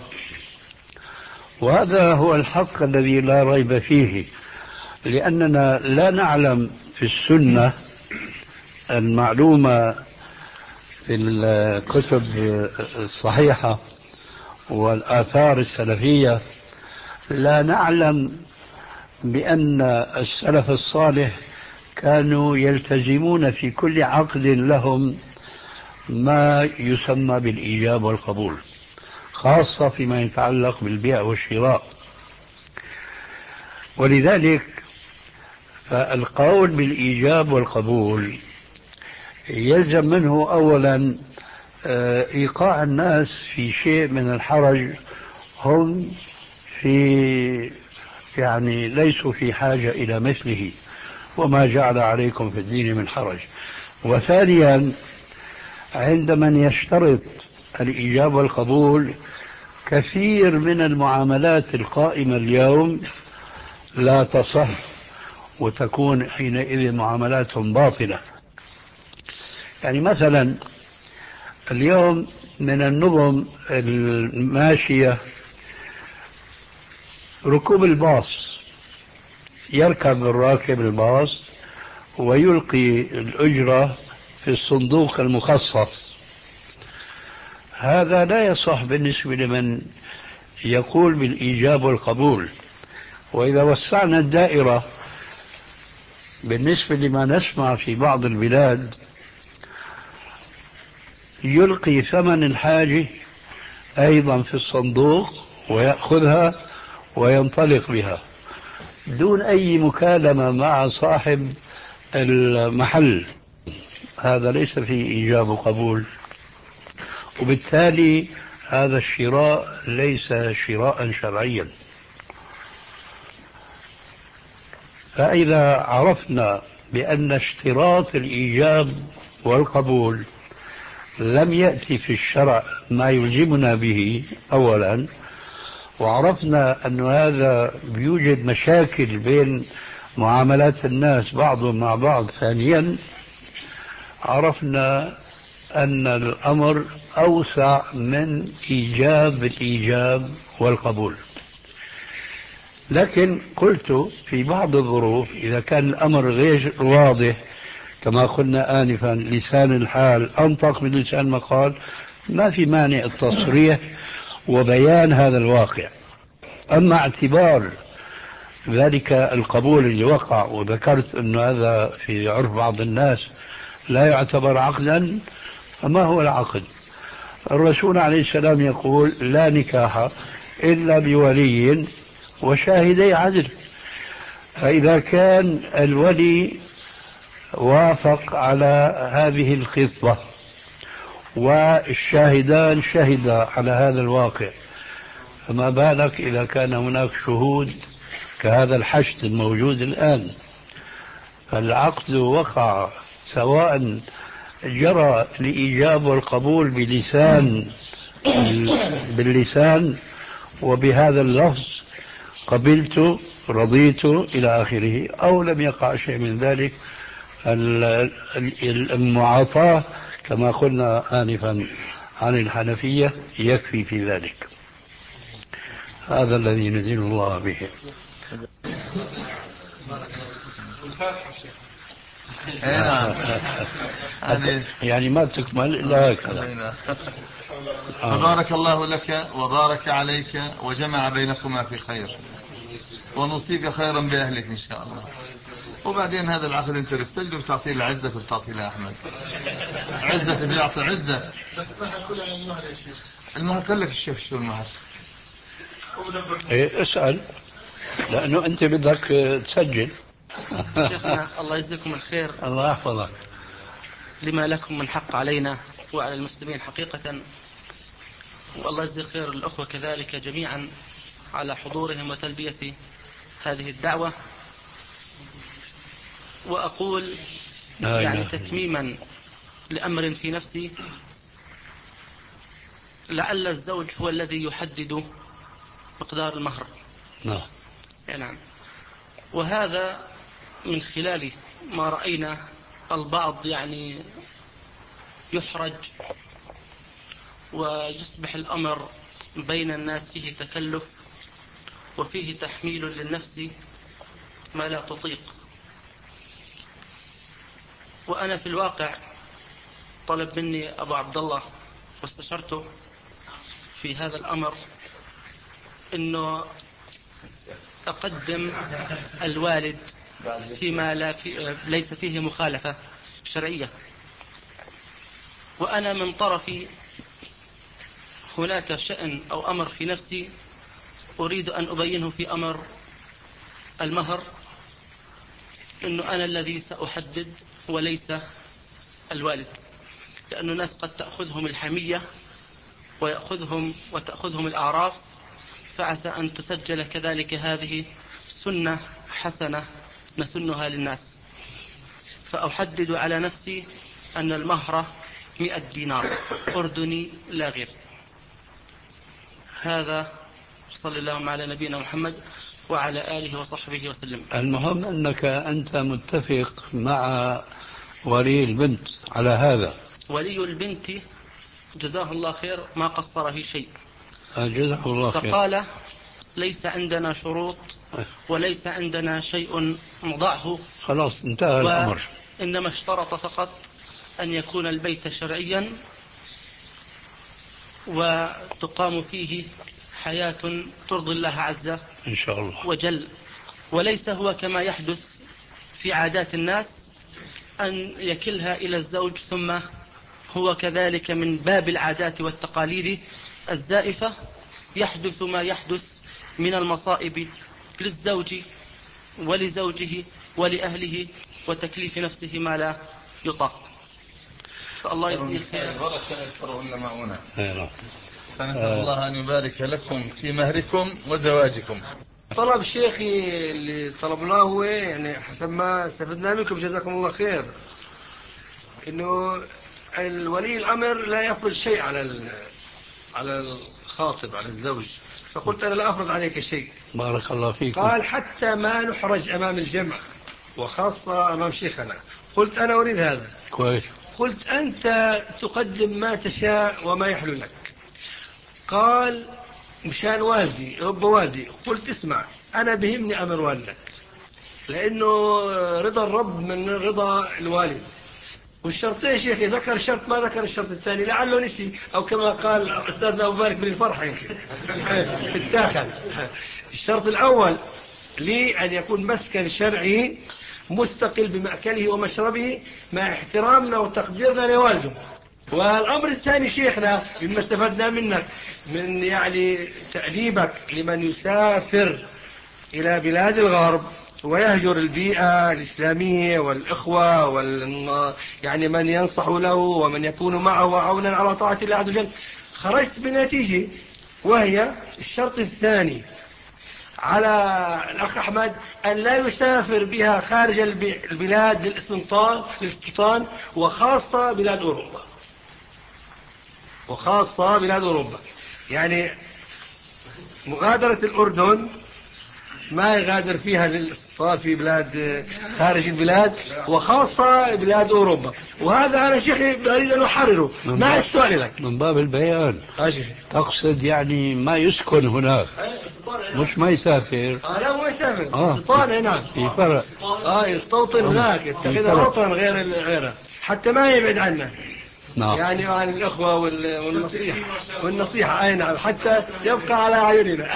B: وهذا هو الحق الذي لا ريب فيه، لأننا لا نعلم في السنة المعلومة في الكتب الصحيحة والآثار السلفية، لا نعلم بأن السلف الصالح كانوا يلتزمون في كل عقد لهم ما يسمى بالإيجاب والقبول، خاصة فيما يتعلق بالبيع والشراء. ولذلك فالقول بالإيجاب والقبول يلزم منه أولا إيقاع الناس في شيء من الحرج هم في يعني ليسوا في حاجة إلى مثله، وما جعل عليكم في الدين من حرج. وثانيا عند من يشترط الإيجاب والقبول كثير من المعاملات القائمة اليوم لا تصح، وتكون حينئذ معاملاتهم باطلة. يعني مثلا اليوم من النظم الماشية ركوب الباص، يركب الراكب الباص ويلقي الأجرة في الصندوق المخصص. هذا لا يصح بالنسبة لمن يقول بالإيجاب والقبول. وإذا وسعنا الدائرة بالنسبة لما نسمع في بعض البلاد، يلقي ثمن الحاجة أيضا في الصندوق ويأخذها وينطلق بها دون أي مكالمة مع صاحب المحل. هذا ليس فيه إيجاب وقبول، وبالتالي هذا الشراء ليس شراء شرعيا. فإذا عرفنا بأن اشتراط الإيجاب والقبول لم يأتي في الشرع ما يلزمنا به أولا، وعرفنا أن هذا بيوجد مشاكل بين معاملات الناس بعضهم مع بعض ثانيا، عرفنا أن الأمر أوسع من إيجاب الإيجاب والقبول. لكن قلت في بعض الظروف إذا كان الأمر غير واضح كما قلنا آنفا، لسان الحال أنطق من لسان المقال، ما في مانع التصريح وبيان هذا الواقع. أما اعتبار ذلك القبول اللي وقع، وذكرت أن هذا في عرف بعض الناس لا يعتبر عقدا، فما هو العقد؟ الرسول عليه السلام يقول لا نكاح إلا بولي وشاهدي عدل. فإذا كان الولي وافق على هذه الخطبة والشاهدان شهدا على هذا الواقع، فما بالك إذا كان هناك شهود كهذا الحشد الموجود الآن؟ فالعقد وقع سواء جرى الإيجاب والقبول بلسان باللسان وبهذا اللفظ قبلت رضيت إلى آخره، أو لم يقع شيء من ذلك. المعاطاة كما قلنا آنفا عن الحنفية يكفي في ذلك. هذا الذي ندين الله به. يعني ما تكمل إلا هكذا.
C: فبارك الله لك وبارك عليك وجمع بينكما في خير، ونصيب خيرا بأهلك إن شاء الله. وبعدين هذا العقد انت بتسجله بتعطيه العزة وبتعطيه لأحمد عزة، بيعطي عزة. بس المهر كله على المهر يا شيخ. المهر قال لك الشيخ شو المهر؟
B: ايه اسأل، لأنه أنت بدك تسجل.
A: شيخنا الله يجزيكم الخير،
B: الله يحفظك.
A: لما لكم من حق علينا وعلى المسلمين حقيقة، والله يجزي خير الأخوة كذلك جميعا على حضورهم وتلبية هذه الدعوة. وأقول يعني تتميما لأمر في نفسي، لعل الزوج هو الذي يحدد مقدار المهر.
B: نعم.
A: نعم. وهذا من خلال ما رأينا البعض يعني يحرج ويصبح الأمر بين الناس فيه تكلف وفيه تحميل للنفس ما لا تطيق. وأنا في الواقع طلب مني أبو عبد الله واستشرته في هذا الأمر أنه أقدم الوالد فيما لا في ليس فيه مخالفة شرعية، وأنا من طرفي هناك شأن أو أمر في نفسي أريد أن أبينه في أمر المهر، أنه أنا الذي سأحدد وليس الوالد، لأن الناس قد تأخذهم الحمية ويأخذهم وتأخذهم الأعراف، فعسى أن تسجل كذلك هذه سنة حسنة نسنها للناس. فأحدد على نفسي أن المهر مئة دينار أردني لا غير. هذا صلى الله على نبينا محمد وعلى آله وصحبه وسلم.
B: المهم أنك أنت متفق مع ولي البنت على هذا.
A: ولي البنت جزاه الله خير ما قصر في شيء،
B: جزاه الله خير.
A: فقال ليس عندنا شروط وليس عندنا شيء نضعه،
B: خلاص انتهى الأمر،
A: إنما اشترط فقط أن يكون البيت شرعيا وتقام فيه حياة ترضي الله عز
B: إن شاء الله
A: وجل. وليس هو كما يحدث في عادات الناس أن يكلها إلى الزوج، ثم هو كذلك من باب العادات والتقاليد الزائفة يحدث ما يحدث من المصائب للزوج ولزوجه ولأهله وتكليف نفسه ما لا يطاق. فالله يجزي الخير.
C: فنسأل الله أن يبارك لكم في مهركم وزواجكم.
D: طلب شيخي اللي طلبناه هو يعني حسب ما استفدنا منكم جزاكم الله خير، إنه الولي الأمر لا يفرض شيء على على الخاطب على الزوج. فقلت أنا لا أفرض عليك شيء.
B: بارك الله فيك.
D: قال حتى ما نحرج أمام الجمع وخاصة أمام شيخنا. قلت أنا أريد هذا.
B: كويس.
D: قلت أنت تقدم ما تشاء وما يحلو لك. قال مشان والدي رب والدي. قلت اسمع، أنا بهمني أمر والدك، لأنه رضا الرب من رضا الوالد. والشرطين شيخي ذكر الشرط ما ذكر الشرط الثاني، لعله نسي، أو كما قال أستاذنا أبو بارك من الفرحة يمكن اتاخذ. الشرط الأول لي أن يكون مسكن شرعي مستقل بمأكله ومشربه مع احترامنا وتقديرنا لوالده. والأمر الثاني شيخنا مما استفدنا منك من يعني تأديبك لمن يسافر إلى بلاد الغرب ويهجر البيئة الإسلامية والإخوة وال يعني من ينصح له ومن يكون معه عونا على طاعة الله عز وجل، خرجت بنتيجة، وهي الشرط الثاني على الأخ أحمد أن لا يسافر بها خارج البلاد للاستنطان للاستيطان، وخاصة بلاد أوروبا، وخاصة بلاد أوروبا. يعني مغادرة الأردن ما يغادر فيها للاستيطان في بلاد خارج البلاد، وخاصة بلاد أوروبا. وهذا أنا شيخي أريد أن أحرره مع السؤال لك
B: من باب البيان. تقصد يعني ما يسكن هناك، مش ما يسافر.
D: آه لا ما يسافر. آه. استيطان هناك
B: في فرق.
D: اه يستوطن هناك، يتخذها وطن غير غيره حتى ما يبعد عنه. نعم. يعني عن الأخوة والنصيحة والنصيحة أي نعم، حتى يبقى على عيوننا.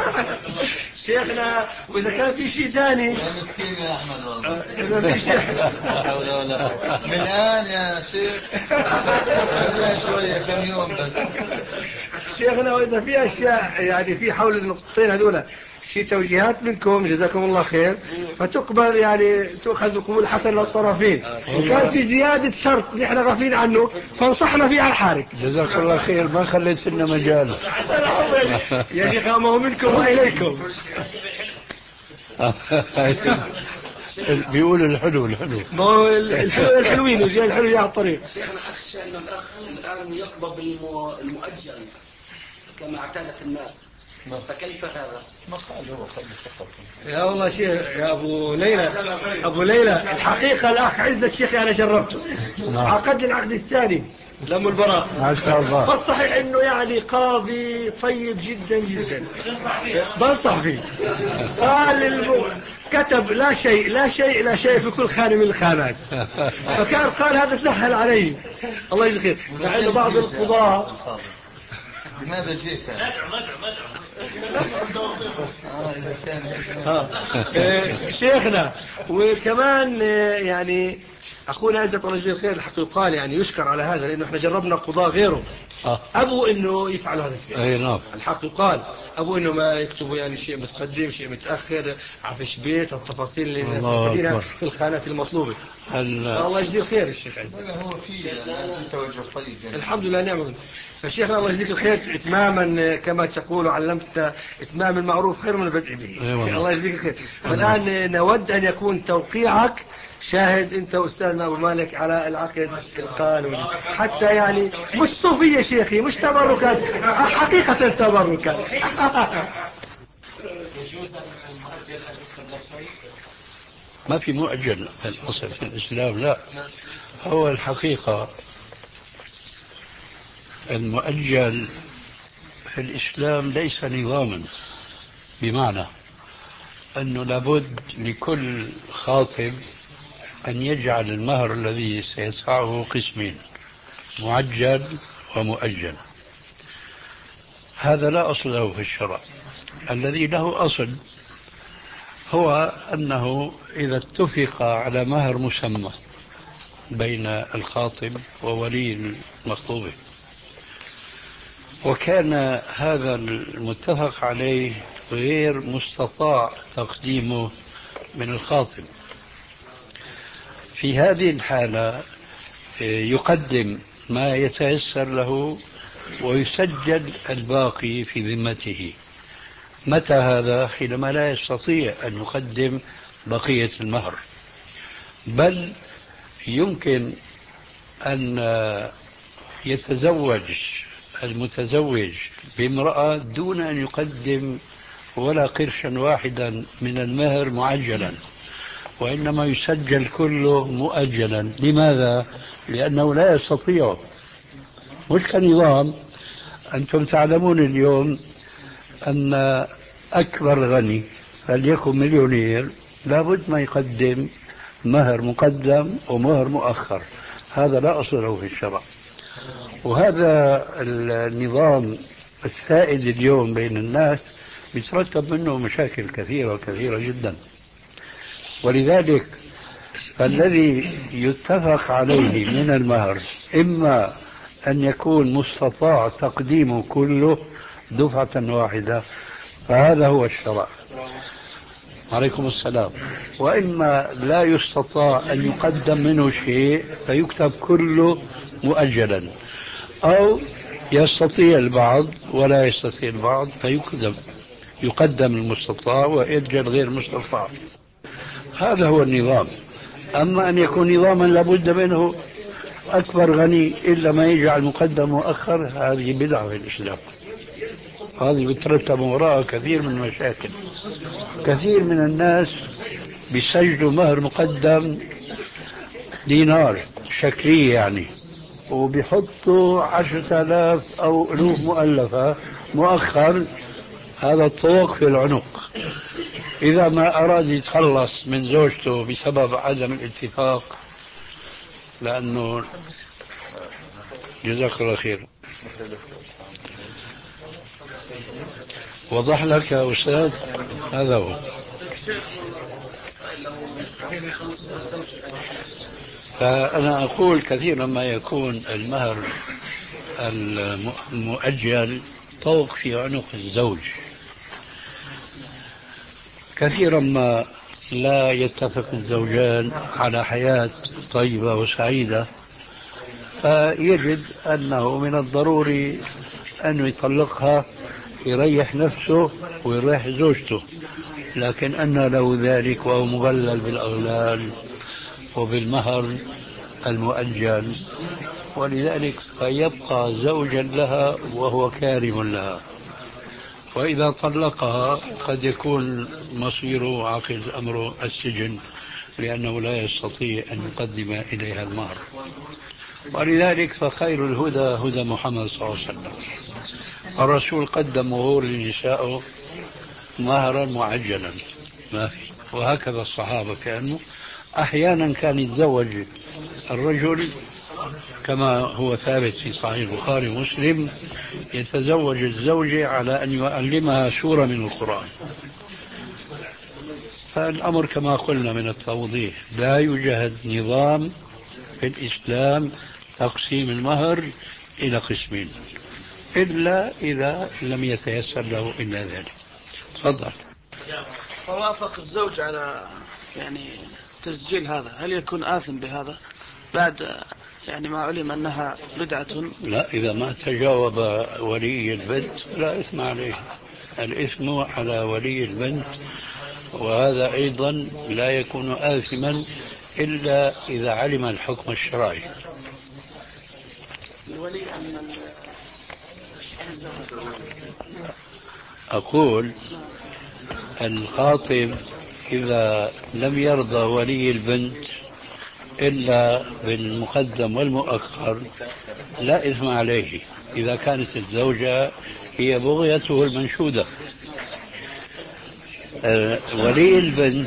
D: شيخنا وإذا كان في شيء ثاني
C: يا مسكين يا أحمد والله.
D: إذا في شيء
C: ولا ولا من الآن يا شيخ شوية كم يوم بس.
D: شيخنا وإذا في أشياء يعني في حول النقطتين هذولا شيء توجيهات منكم جزاكم الله خير، فتقبل يعني تؤخذ بقبول حسن للطرفين. وكان في زيادة شرط نحن غافلين عنه فانصحنا فيه على الحارك.
B: جزاكم الله خير، ما خليت لنا مجال.
D: يا شيخ ما هو منكم وإليكم.
B: بيقولوا الحلو الحلو
D: ما هو الحلو الحلوين وجاي الحلو على الطريق.
A: شيخنا أخشى أن الأخ الآن يقبض المؤجل كما اعتادت الناس، فكيف هذا؟
C: ما قال هو قبل فقط.
D: يا والله شيخ يا أبو ليلى، أبو ليلى الحقيقة الأخ عزة شيخي أنا جربته عقد العقد الثاني لم البراء
B: ما شاء الله.
D: فالصحيح إنه يعني قاضي طيب جدا جدا بنصح فيه. قال للمو... كتب لا شيء لا شيء لا شيء في كل خانة من الخانات، فكان قال هذا سهل علي الله يجزيه خير. عند بعض القضاة
C: لماذا جئت؟
A: ندعو ندعو
D: ندعو. شيخنا وكمان يعني أخونا عزت الله يجزيه الخير الحق يقال يعني يشكر على هذا، لأنه احنا جربنا قضاة غيره أبو إنه يفعل هذا الشيء.
B: أي نعم.
D: الحق يقال أبو إنه ما يكتبوا يعني شيء متقدم شيء متأخر، عفش بيت التفاصيل اللي الناس محتاجينها في الخانات المطلوبة. الله يجزيه الخير الشيخ عزت.
C: هو في توجه طيب يعني.
D: الحمد لله نعم. فشيخنا الله يجزيك الخير إتماما كما تقول علمت إتمام المعروف خير من البدء به. الله يجزيك الخير. والآن نود أن يكون توقيعك شاهد أنت وأستاذنا أبو مالك على العقد القانوني، حتى يعني مش صوفية شيخي مش تبركات، حقيقة تبركات.
B: ما في مؤجل في الأصل في الإسلام، لا. هو الحقيقة المؤجل في الإسلام ليس نظاما، بمعنى أنه لابد لكل خاطب أن يجعل المهر الذي سيدفعه قسمين، معجل ومؤجل. هذا لا أصل له في الشرع. الذي له أصل هو أنه إذا اتفق على مهر مسمى بين الخاطب وولي المخطوبة، وكان هذا المتفق عليه غير مستطاع تقديمه من الخاطب، في هذه الحالة يقدم ما يتيسر له ويسجل الباقي في ذمته. متى هذا؟ حينما لا يستطيع أن يقدم بقية المهر، بل يمكن أن يتزوج المتزوج بامرأة دون أن يقدم ولا قرشا واحدا من المهر معجلا، وإنما يسجل كله مؤجلا. لماذا؟ لأنه لا يستطيع، مش كنظام. أنتم تعلمون اليوم أن أكبر غني فليكن مليونير لابد ما يقدم مهر مقدم ومهر مؤخر، هذا لا أصل له في الشرع. وهذا النظام السائد اليوم بين الناس بيترتب منه مشاكل كثيرة كثيرة جدا. ولذلك فالذي يتفق عليه من المهر إما أن يكون مستطاع تقديمه كله دفعة واحدة، فهذا هو الشرع. عليكم السلام. وإما لا يستطاع أن يقدم منه شيء فيكتب كله مؤجلا، أو يستطيع البعض ولا يستطيع البعض فيقدم يقدم المستطاع ويؤجل غير المستطاع. هذا هو النظام. أما أن يكون نظاما لابد منه أكبر غني إلا ما يجعل مقدم مؤخر، هذه بدعة في الإسلام. هذه بترتب وراءها كثير من المشاكل. كثير من الناس بيسجلوا مهر مقدم دينار شكلية يعني، وبيحطوا عشرة آلاف أو ألوف مؤلفة مؤخر. هذا الطوق في العنق. إذا ما أراد يتخلص من زوجته بسبب عدم الاتفاق، لأنه جزاك الله خير. وضح لك يا أستاذ، هذا هو. فأنا أقول كثيرا ما يكون المهر المؤجل طوق في عنق الزوج. كثيرا ما لا يتفق الزوجان على حياة طيبة وسعيدة، فيجد أنه من الضروري أن يطلقها يريح نفسه ويريح زوجته، لكن أن له ذلك وهو مغلل بالأغلال وبالمهر المؤجل، ولذلك فيبقى زوجا لها وهو كارم لها. وإذا طلقها قد يكون مصيره عاقز أمره السجن، لأنه لا يستطيع أن يقدم إليها المهر. ولذلك فخير الهدى هدى محمد صلى الله عليه وسلم. الرسول قدم وهو لنسائه مهرا معجلا ما في، وهكذا الصحابة كانوا. أحيانا كان يتزوج الرجل كما هو ثابت في صحيح البخاري ومسلم، يتزوج الزوجة على أن يعلمها سورة من القرآن. فالأمر كما قلنا من التوضيح، لا يوجد نظام في الإسلام تقسيم المهر إلى قسمين إلا إذا لم يتيسر له إلا ذلك. تفضل.
E: ووافق الزوج على يعني تسجيل هذا، هل يكون آثم بهذا بعد يعني ما علم أنها بدعة؟
B: لا، إذا ما تجاوب ولي البنت لا إثم عليه. الإثم على ولي البنت، وهذا أيضا لا يكون آثما إلا إذا علم الحكم الشرعي.
E: الولي أن
B: أقول الخاطب إذا لم يرضى ولي البنت إلا بالمقدم والمؤخر لا إثم عليه، إذا كانت الزوجة هي بغيته المنشودة. ولي البنت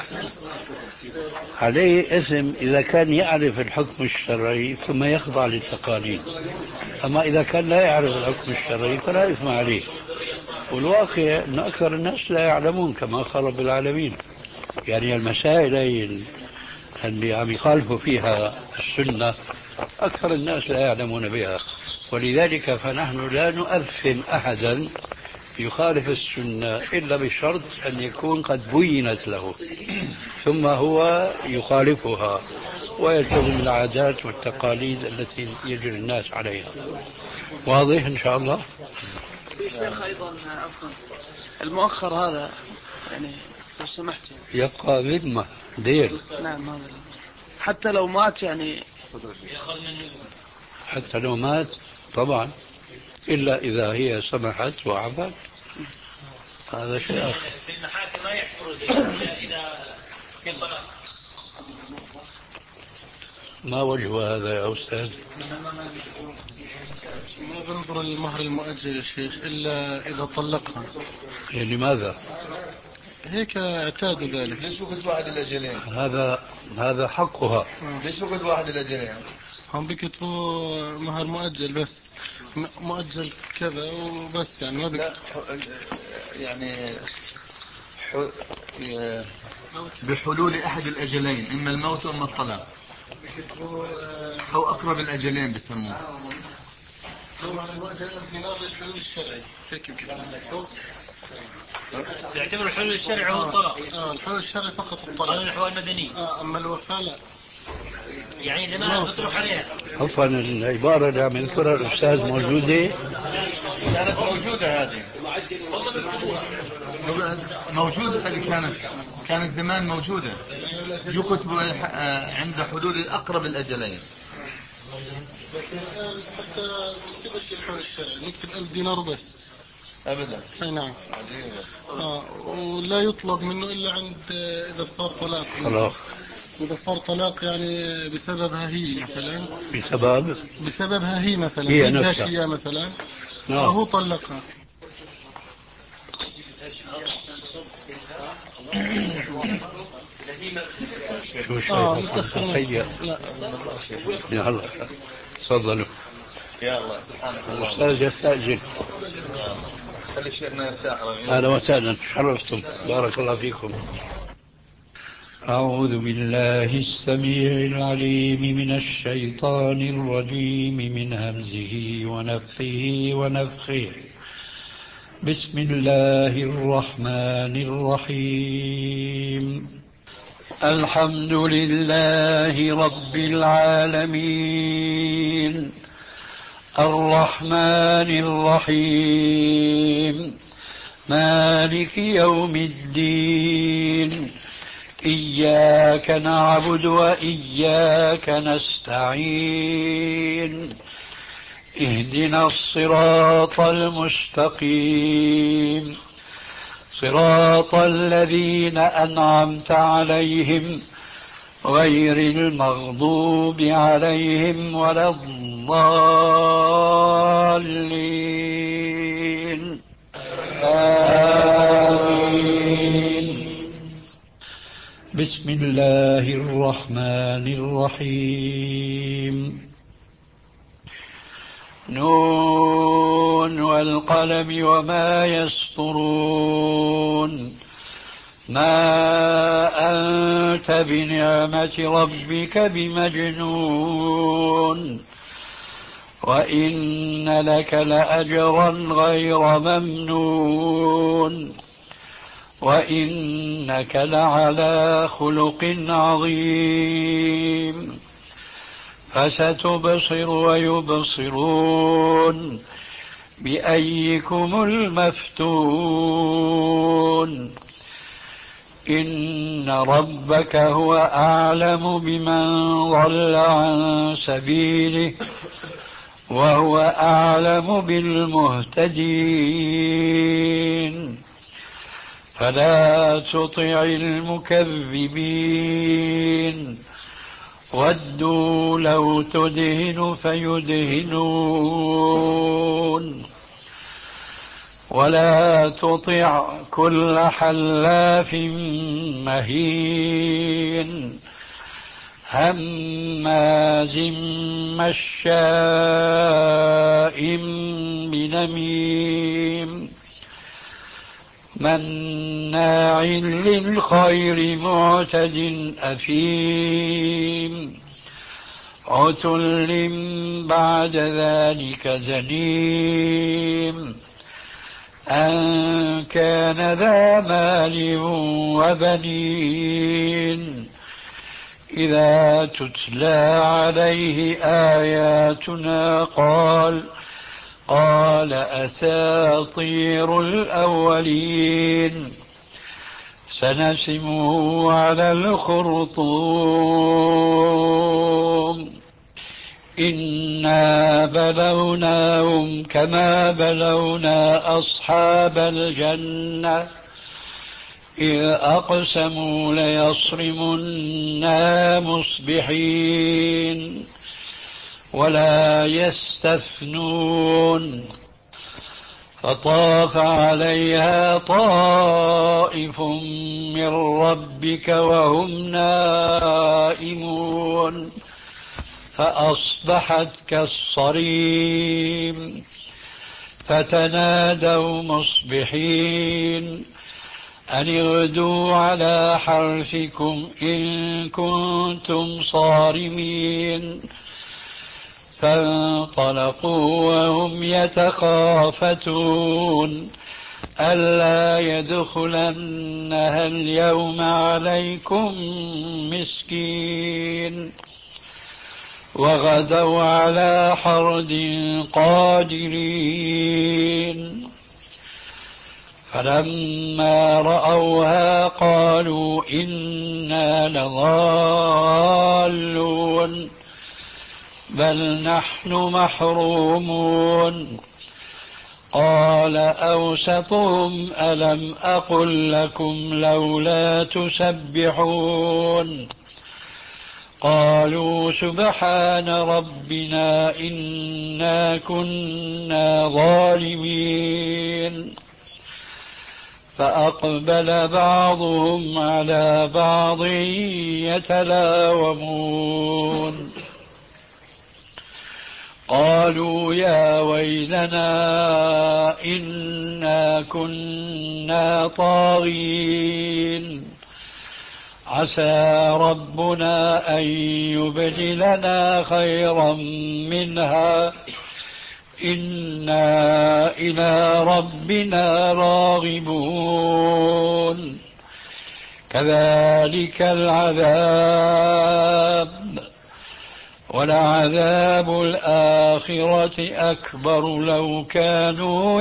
B: عليه إثم إذا كان يعرف الحكم الشرعي ثم يخضع للتقاليد، أما إذا كان لا يعرف الحكم الشرعي فلا إثم عليه. والواقع أن أكثر الناس لا يعلمون كما قال رب العالمين. يعني المسائل اللي عم يخالفوا فيها السنة أكثر الناس لا يعلمون بها، ولذلك فنحن لا نؤثم أحدا يخالف السنة إلا بشرط أن يكون قد بينت له ثم هو يخالفها ويلتزم العادات والتقاليد التي يجري الناس عليها. واضح إن شاء الله؟
E: في شيخ أيضا عفوا، المؤخر هذا يعني لو سمحت
B: يبقى ذمة دين.
E: نعم، هذا حتى لو مات يعني
B: حتى لو مات طبعا، إلا إذا هي سمحت وعفت، هذا شيء آخر.
F: في المحاكم ما يحفروا إذا
B: ما وجه هذا يا أستاذ؟
C: ما بنظر المهر المؤجل يا شيخ إلا إذا طلقها.
B: يعني ماذا؟
C: هيك اعتادوا ذلك.
D: ليش وقت واحد الأجلين؟
B: هذا هذا حقها.
D: ليش وقت واحد الأجلين؟
C: هم بيكتبوا مهر مؤجل بس، مؤجل كذا وبس، يعني ما بك...
D: يعني ح... بحلول أحد الأجلين، إما الموت وإما الطلاق، أو أقرب الأجلين بسموه.
C: مهر المؤجل الدينار للحلول الشرعي، هيك بكتبوا.
F: يعتبر الحلول الشرعي هو الطلاق.
C: اه الحلول الشرعي فقط الطلاق.
F: هذا الأحوال المدنية.
C: اه اما الوفاة لا.
F: يعني إذا ما بتروح عليها.
B: عفوا العبارة اللي عم يذكرها الأستاذ موجودة؟
D: كانت موجودة هذه. موجودة هذه كانت كانت زمان موجودة. يكتب عند حلول الأقرب الأجلين.
C: لكن الآن حتى نكتبش الحلول الشرعي، نكتب ألف دينار بس.
D: أبدا.
C: أي نعم. آه ولا يطلب منه إلا عند إذا صار طلاق.
B: خلاص.
C: إذا صار طلاق يعني بسببها هي مثلا.
B: بسبب؟
C: بسببها هي مثلا.
B: هي
C: بدها
B: نفسها.
C: شيء مثلا.
B: نعم.
C: هو طلقها.
B: شو شيء؟
C: آه متأخر.
B: لا. يا الله. تفضلوا.
D: يا الله سبحانك الله.
B: الأستاذ يستأجل.
D: خلي شيخنا يرتاح.
B: أهلا وسهلا، شرفتم، بارك الله فيكم. أعوذ بالله السميع العليم من الشيطان الرجيم من همزه ونفخه ونفخه. بسم الله الرحمن الرحيم. الحمد لله رب العالمين الرحمن الرحيم مالك يوم الدين إياك نعبد وإياك نستعين اهدنا الصراط المستقيم صراط الذين أنعمت عليهم غير المغضوب عليهم ولا الضالين آمين. بسم الله الرحمن الرحيم. نون والقلم وما يسطرون ما أنت بنعمة ربك بمجنون وإن لك لأجرا غير ممنون وإنك لعلى خلق عظيم فستبصر ويبصرون بأيكم المفتون إن ربك هو أعلم بمن ضل عن سبيله وهو أعلم بالمهتدين فلا تطع المكذبين ودوا لو تدهن فيدهنون ولا تطع كل حلاف مهين هماز مشاء بنميم مناع للخير معتد أثيم عتل بعد ذلك زنيم أن كان ذا مال وبنين إذا تتلى عليه آياتنا قال قال أساطير الأولين سنسمه على الخرطوم إنا بلوناهم كما بلونا أصحاب الجنة إذ أقسموا ليصرمنها مصبحين ولا يستثنون فطاف عليها طائف من ربك وهم نائمون فأصبحت كالصريم فتنادوا مصبحين أن اغدوا على حرثكم إن كنتم صارمين فانطلقوا وهم يتخافتون ألا يدخلنها اليوم عليكم مسكين وغدوا على حرد قادرين فلما رأوها قالوا إنا لضالون بل نحن محرومون قال أوسطهم ألم أقل لكم لولا تسبحون قالوا سبحان ربنا إنا كنا ظالمين فأقبل بعضهم على بعض يتلاومون قالوا يا ويلنا إنا كنا طاغين عسى ربنا أن يبدلنا خيرا منها إنا إلى ربنا راغبون كذلك العذاب ولعذاب الآخرة أكبر لو كانوا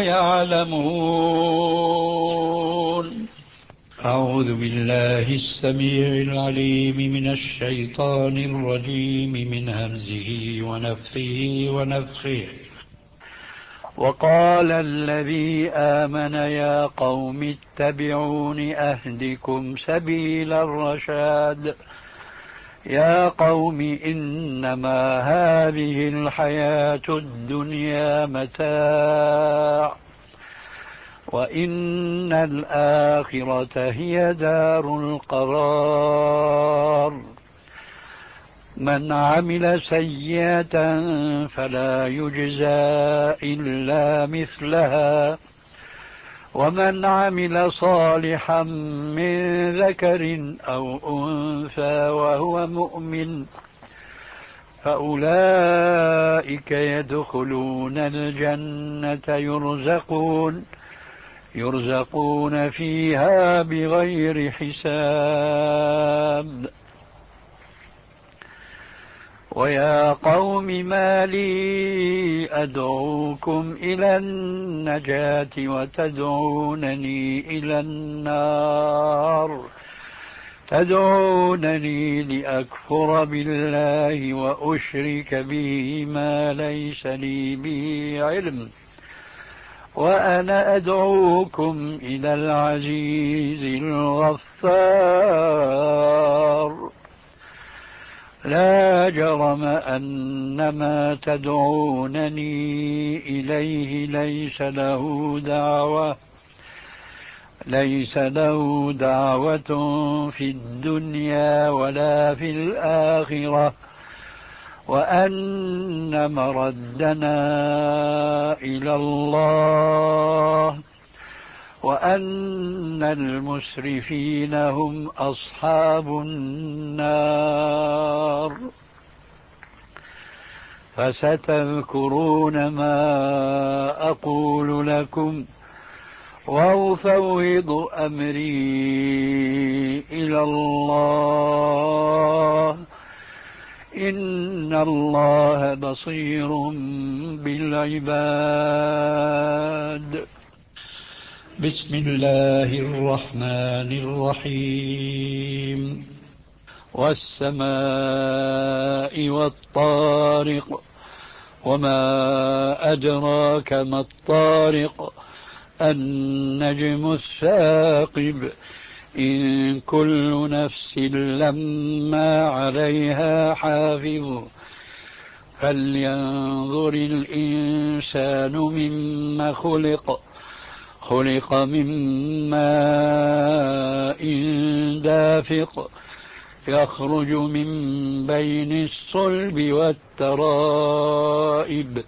B: يعلمون. أعوذ بالله السميع العليم من الشيطان الرجيم من همزه ونفخه ونفخه. وقال الذي آمن يا قوم اتبعون أهدكم سبيل الرشاد يا قوم إنما هذه الحياة الدنيا متاع وإن الآخرة هي دار القرار من عمل سيئة فلا يجزى إلا مثلها ومن عمل صالحا من ذكر أو أنثى وهو مؤمن فأولئك يدخلون الجنة يرزقون يرزقون فيها بغير حساب. ويا قوم ما لي أدعوكم إلى النجاة وتدعونني إلى النار تدعونني لأكفر بالله وأشرك به ما ليس لي به علم وأنا أدعوكم إلى العزيز الغفار لا جرم أن ما تدعونني إليه ليس له دعوة ليس له دعوة في الدنيا ولا في الآخرة وأن مردنا إلى الله وأن المسرفين هم أصحاب النار. فستذكرون ما أقول لكم وأفوض أمري إلى الله إن الله بصير بالعباد. بسم الله الرحمن الرحيم والسماء والطارق وما أدراك ما الطارق النجم الثاقب إن كل نفس لما عليها حافظ فلينظر الإنسان مما خلق خلق من ماء دافق يخرج من بين الصلب والترائب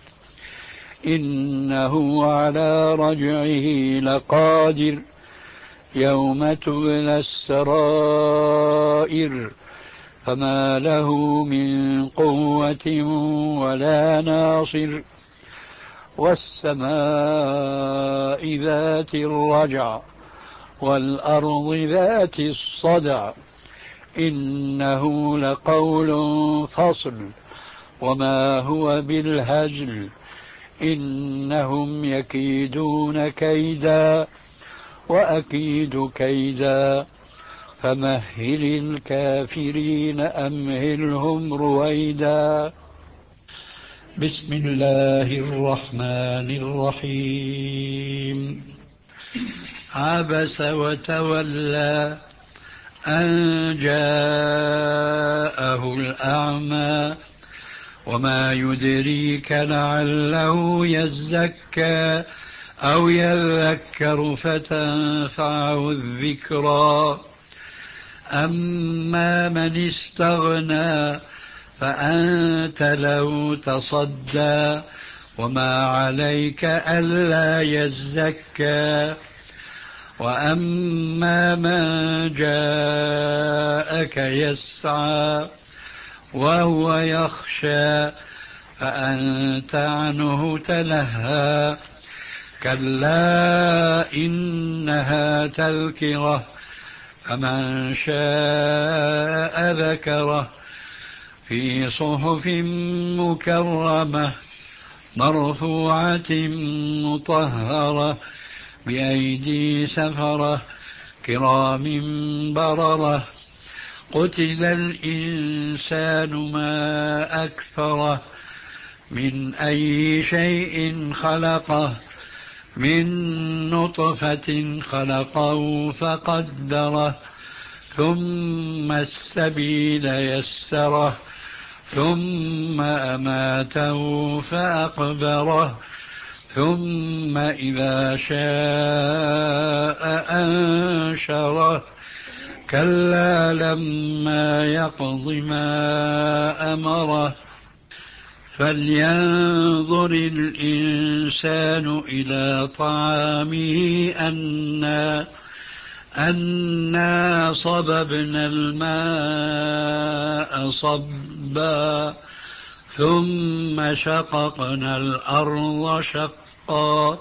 B: إنه على رجعه لقادر يوم تبلى السرائر فما له من قوة ولا ناصر والسماء ذات الرجع والأرض ذات الصدع إنه لقول فصل وما هو بالهزل إنهم يكيدون كيدا وأكيد كيدا فمهل الكافرين أمهلهم رويدا. بسم الله الرحمن الرحيم. عبس وتولى أن جاءه الأعمى وما يدريك لعله يزكى أو يذكر فتنفعه الذكرى أما من استغنى فأنت له تصدى وما عليك ألا يزكى وأما من جاءك يسعى وهو يخشى فأنت عنه تلهى كلا إنها تذكرة فمن شاء ذكره في صحف مكرمة مرفوعة مطهرة بأيدي سفرة كرام بررة قتل الإنسان ما أكفره من أي شيء خلقه من نطفة خلقه فقدره ثم السبيل يسره ثم أماته فأقبره ثم إذا شاء أنشره كلا لما يقض ما أمره فلينظر الإنسان إلى طعامه أنا أنا صببنا الماء صبا ثم شققنا الأرض شقا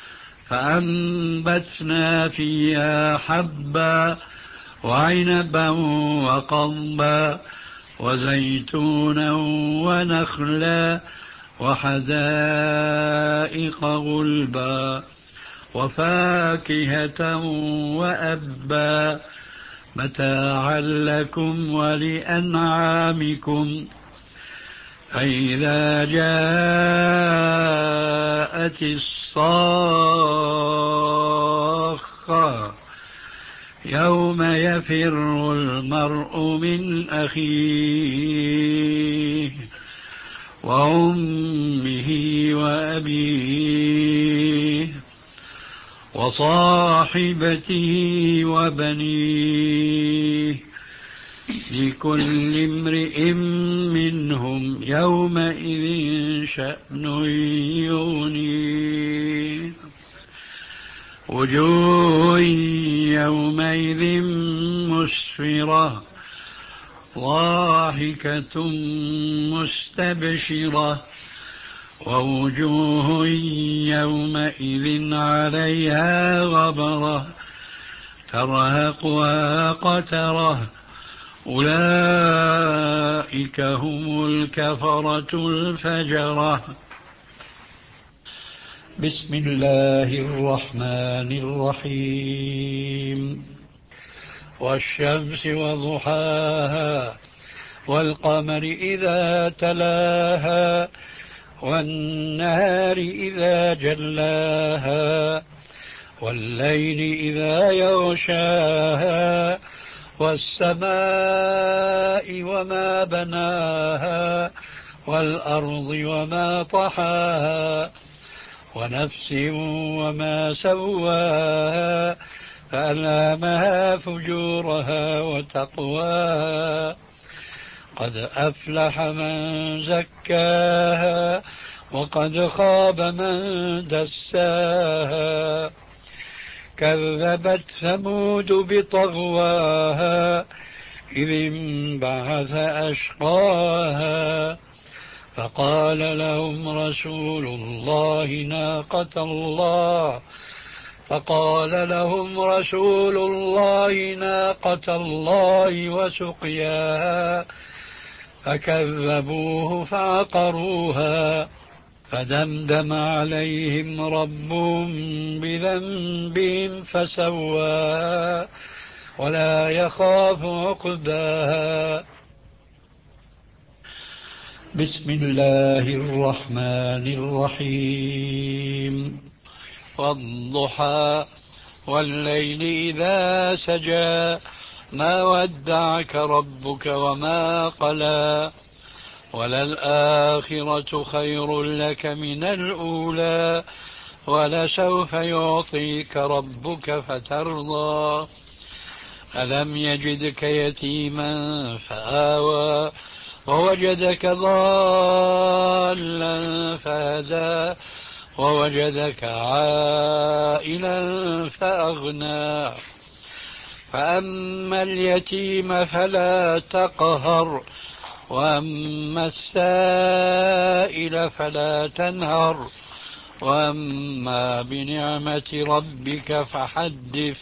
B: فأنبتنا فيها حبا وعنبا وقضبا وزيتونا ونخلا وحدائق غلبا وفاكهة وأبا متاعا لكم ولأنعامكم فإذا جاءت الصاخة يوم يفر المرء من أخيه وأمه وأبيه وصاحبته وبنيه لكل امرئ منهم يومئذ شأن يغنيه وجوه يومئذ مسفرة ضاحكة مستبشرة ووجوه يومئذ عليها غبرة ترهقها قترة أولئك هم الكفرة الفجرة. بسم الله الرحمن الرحيم. والشمس وضحاها والقمر إذا تلاها والنهار إذا جلاها والليل إذا يغشاها والسماء وما بناها والأرض وما طحاها ونفس وما سواها فألهمها فجورها وتقواها قد أفلح من زكاها وقد خاب من دساها كذبت ثمود بطغواها إذ انبعث أشقاها فقال لهم رسول الله ناقة الله فقال لهم رسول الله ناقة الله وسقياها فكذبوه فعقروها فدمدم عليهم ربهم بذنبهم فسواها ولا يخاف عقباها. بسم الله الرحمن الرحيم. والضحى والليل إذا سجى ما ودعك ربك وما قلى وللآخرة خير لك من الأولى ولسوف يعطيك ربك فترضى ألم يجدك يتيما فآوى ووجدك ضالا فهدى ووجدك عائلا فأغنى فأما اليتيم فلا تقهر وأما السائل فلا تنهر وأما بنعمة ربك فحدث.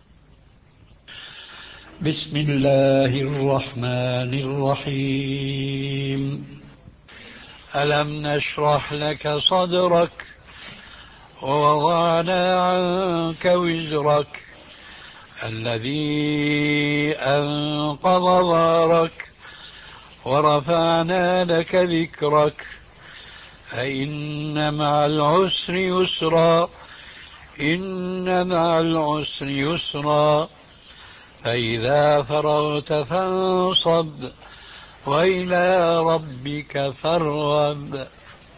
B: بسم الله الرحمن الرحيم. ألم نشرح لك صدرك ووضعنا عنك وزرك الذي أنقض ظهرك ورفعنا لك ذكرك فإن مع العسر يسرا إن مع العسر يسرا فإذا فرغت فانصب وإلى ربك فارغب.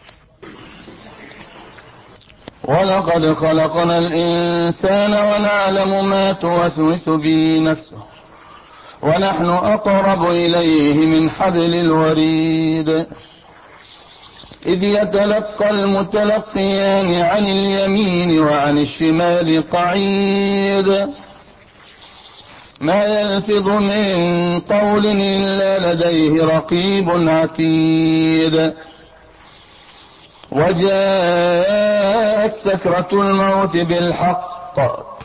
C: ولقد خلقنا الإنسان ونعلم ما توسوس به نفسه ونحن أقرب إليه من حبل الوريد إذ يتلقى المتلقيان عن اليمين وعن الشمال قعيد ما يلفظ من قول إلا لديه رقيب عتيد وجاءت سكرة الموت بالحق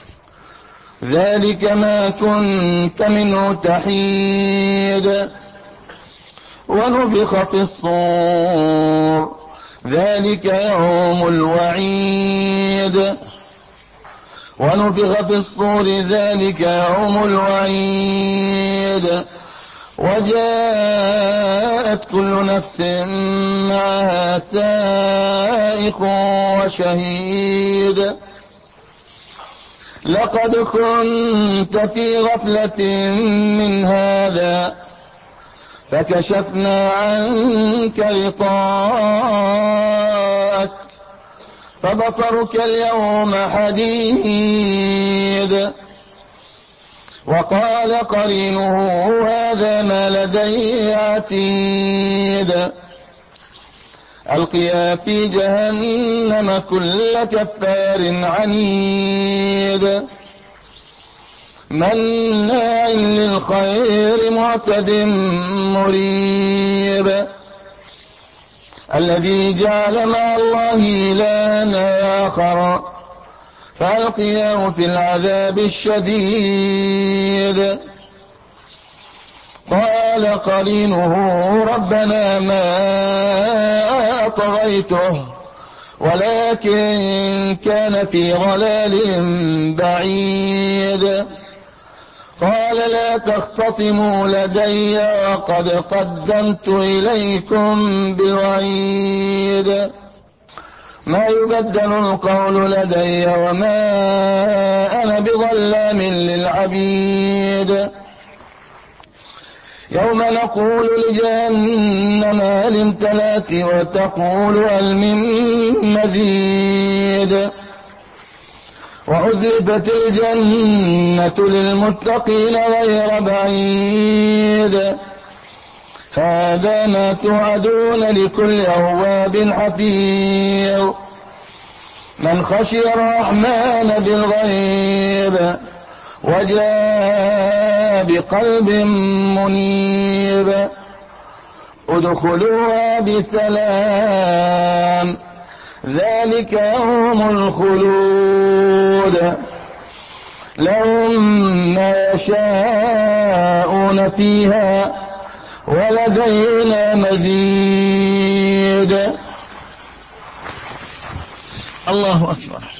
C: ذلك ما كنت منه تحيد ونفخ في الصور ذلك يوم الوعيد ونفخ في الصور ذلك يوم الوعيد وجاءت كل نفس معها سائق وشهيد لقد كنت في غفلة من هذا فكشفنا عنك غطاءك فبصرك اليوم حديد وقال قرينه هذا ما لدي عتيد ألقيا في جهنم كل كفار عنيد مناع للخير معتد مريب الذي جعل مع الله إلها آخر فألقياه في العذاب الشديد قال قرينه ربنا ما أطغيته ولكن كان في ضلال بعيد قال لا تختصموا لدي وقد قدمت إليكم بالوعيد
G: ما يبدل القول لدي وما أنا بظلام للعبيد. يوم نقول لجهنم هل امتلأت وتقول هل من مزيد. وأزلفت الجنة للمتقين غير بعيد. هذا ما توعدون لكل أواب حفيظ من خشي الرحمن بالغيب وجاء بقلب منيب. ادخلوها بسلام ذلك يوم الخلود لهم ما يشاءون فيها ولدينا مزيد. الله أكبر.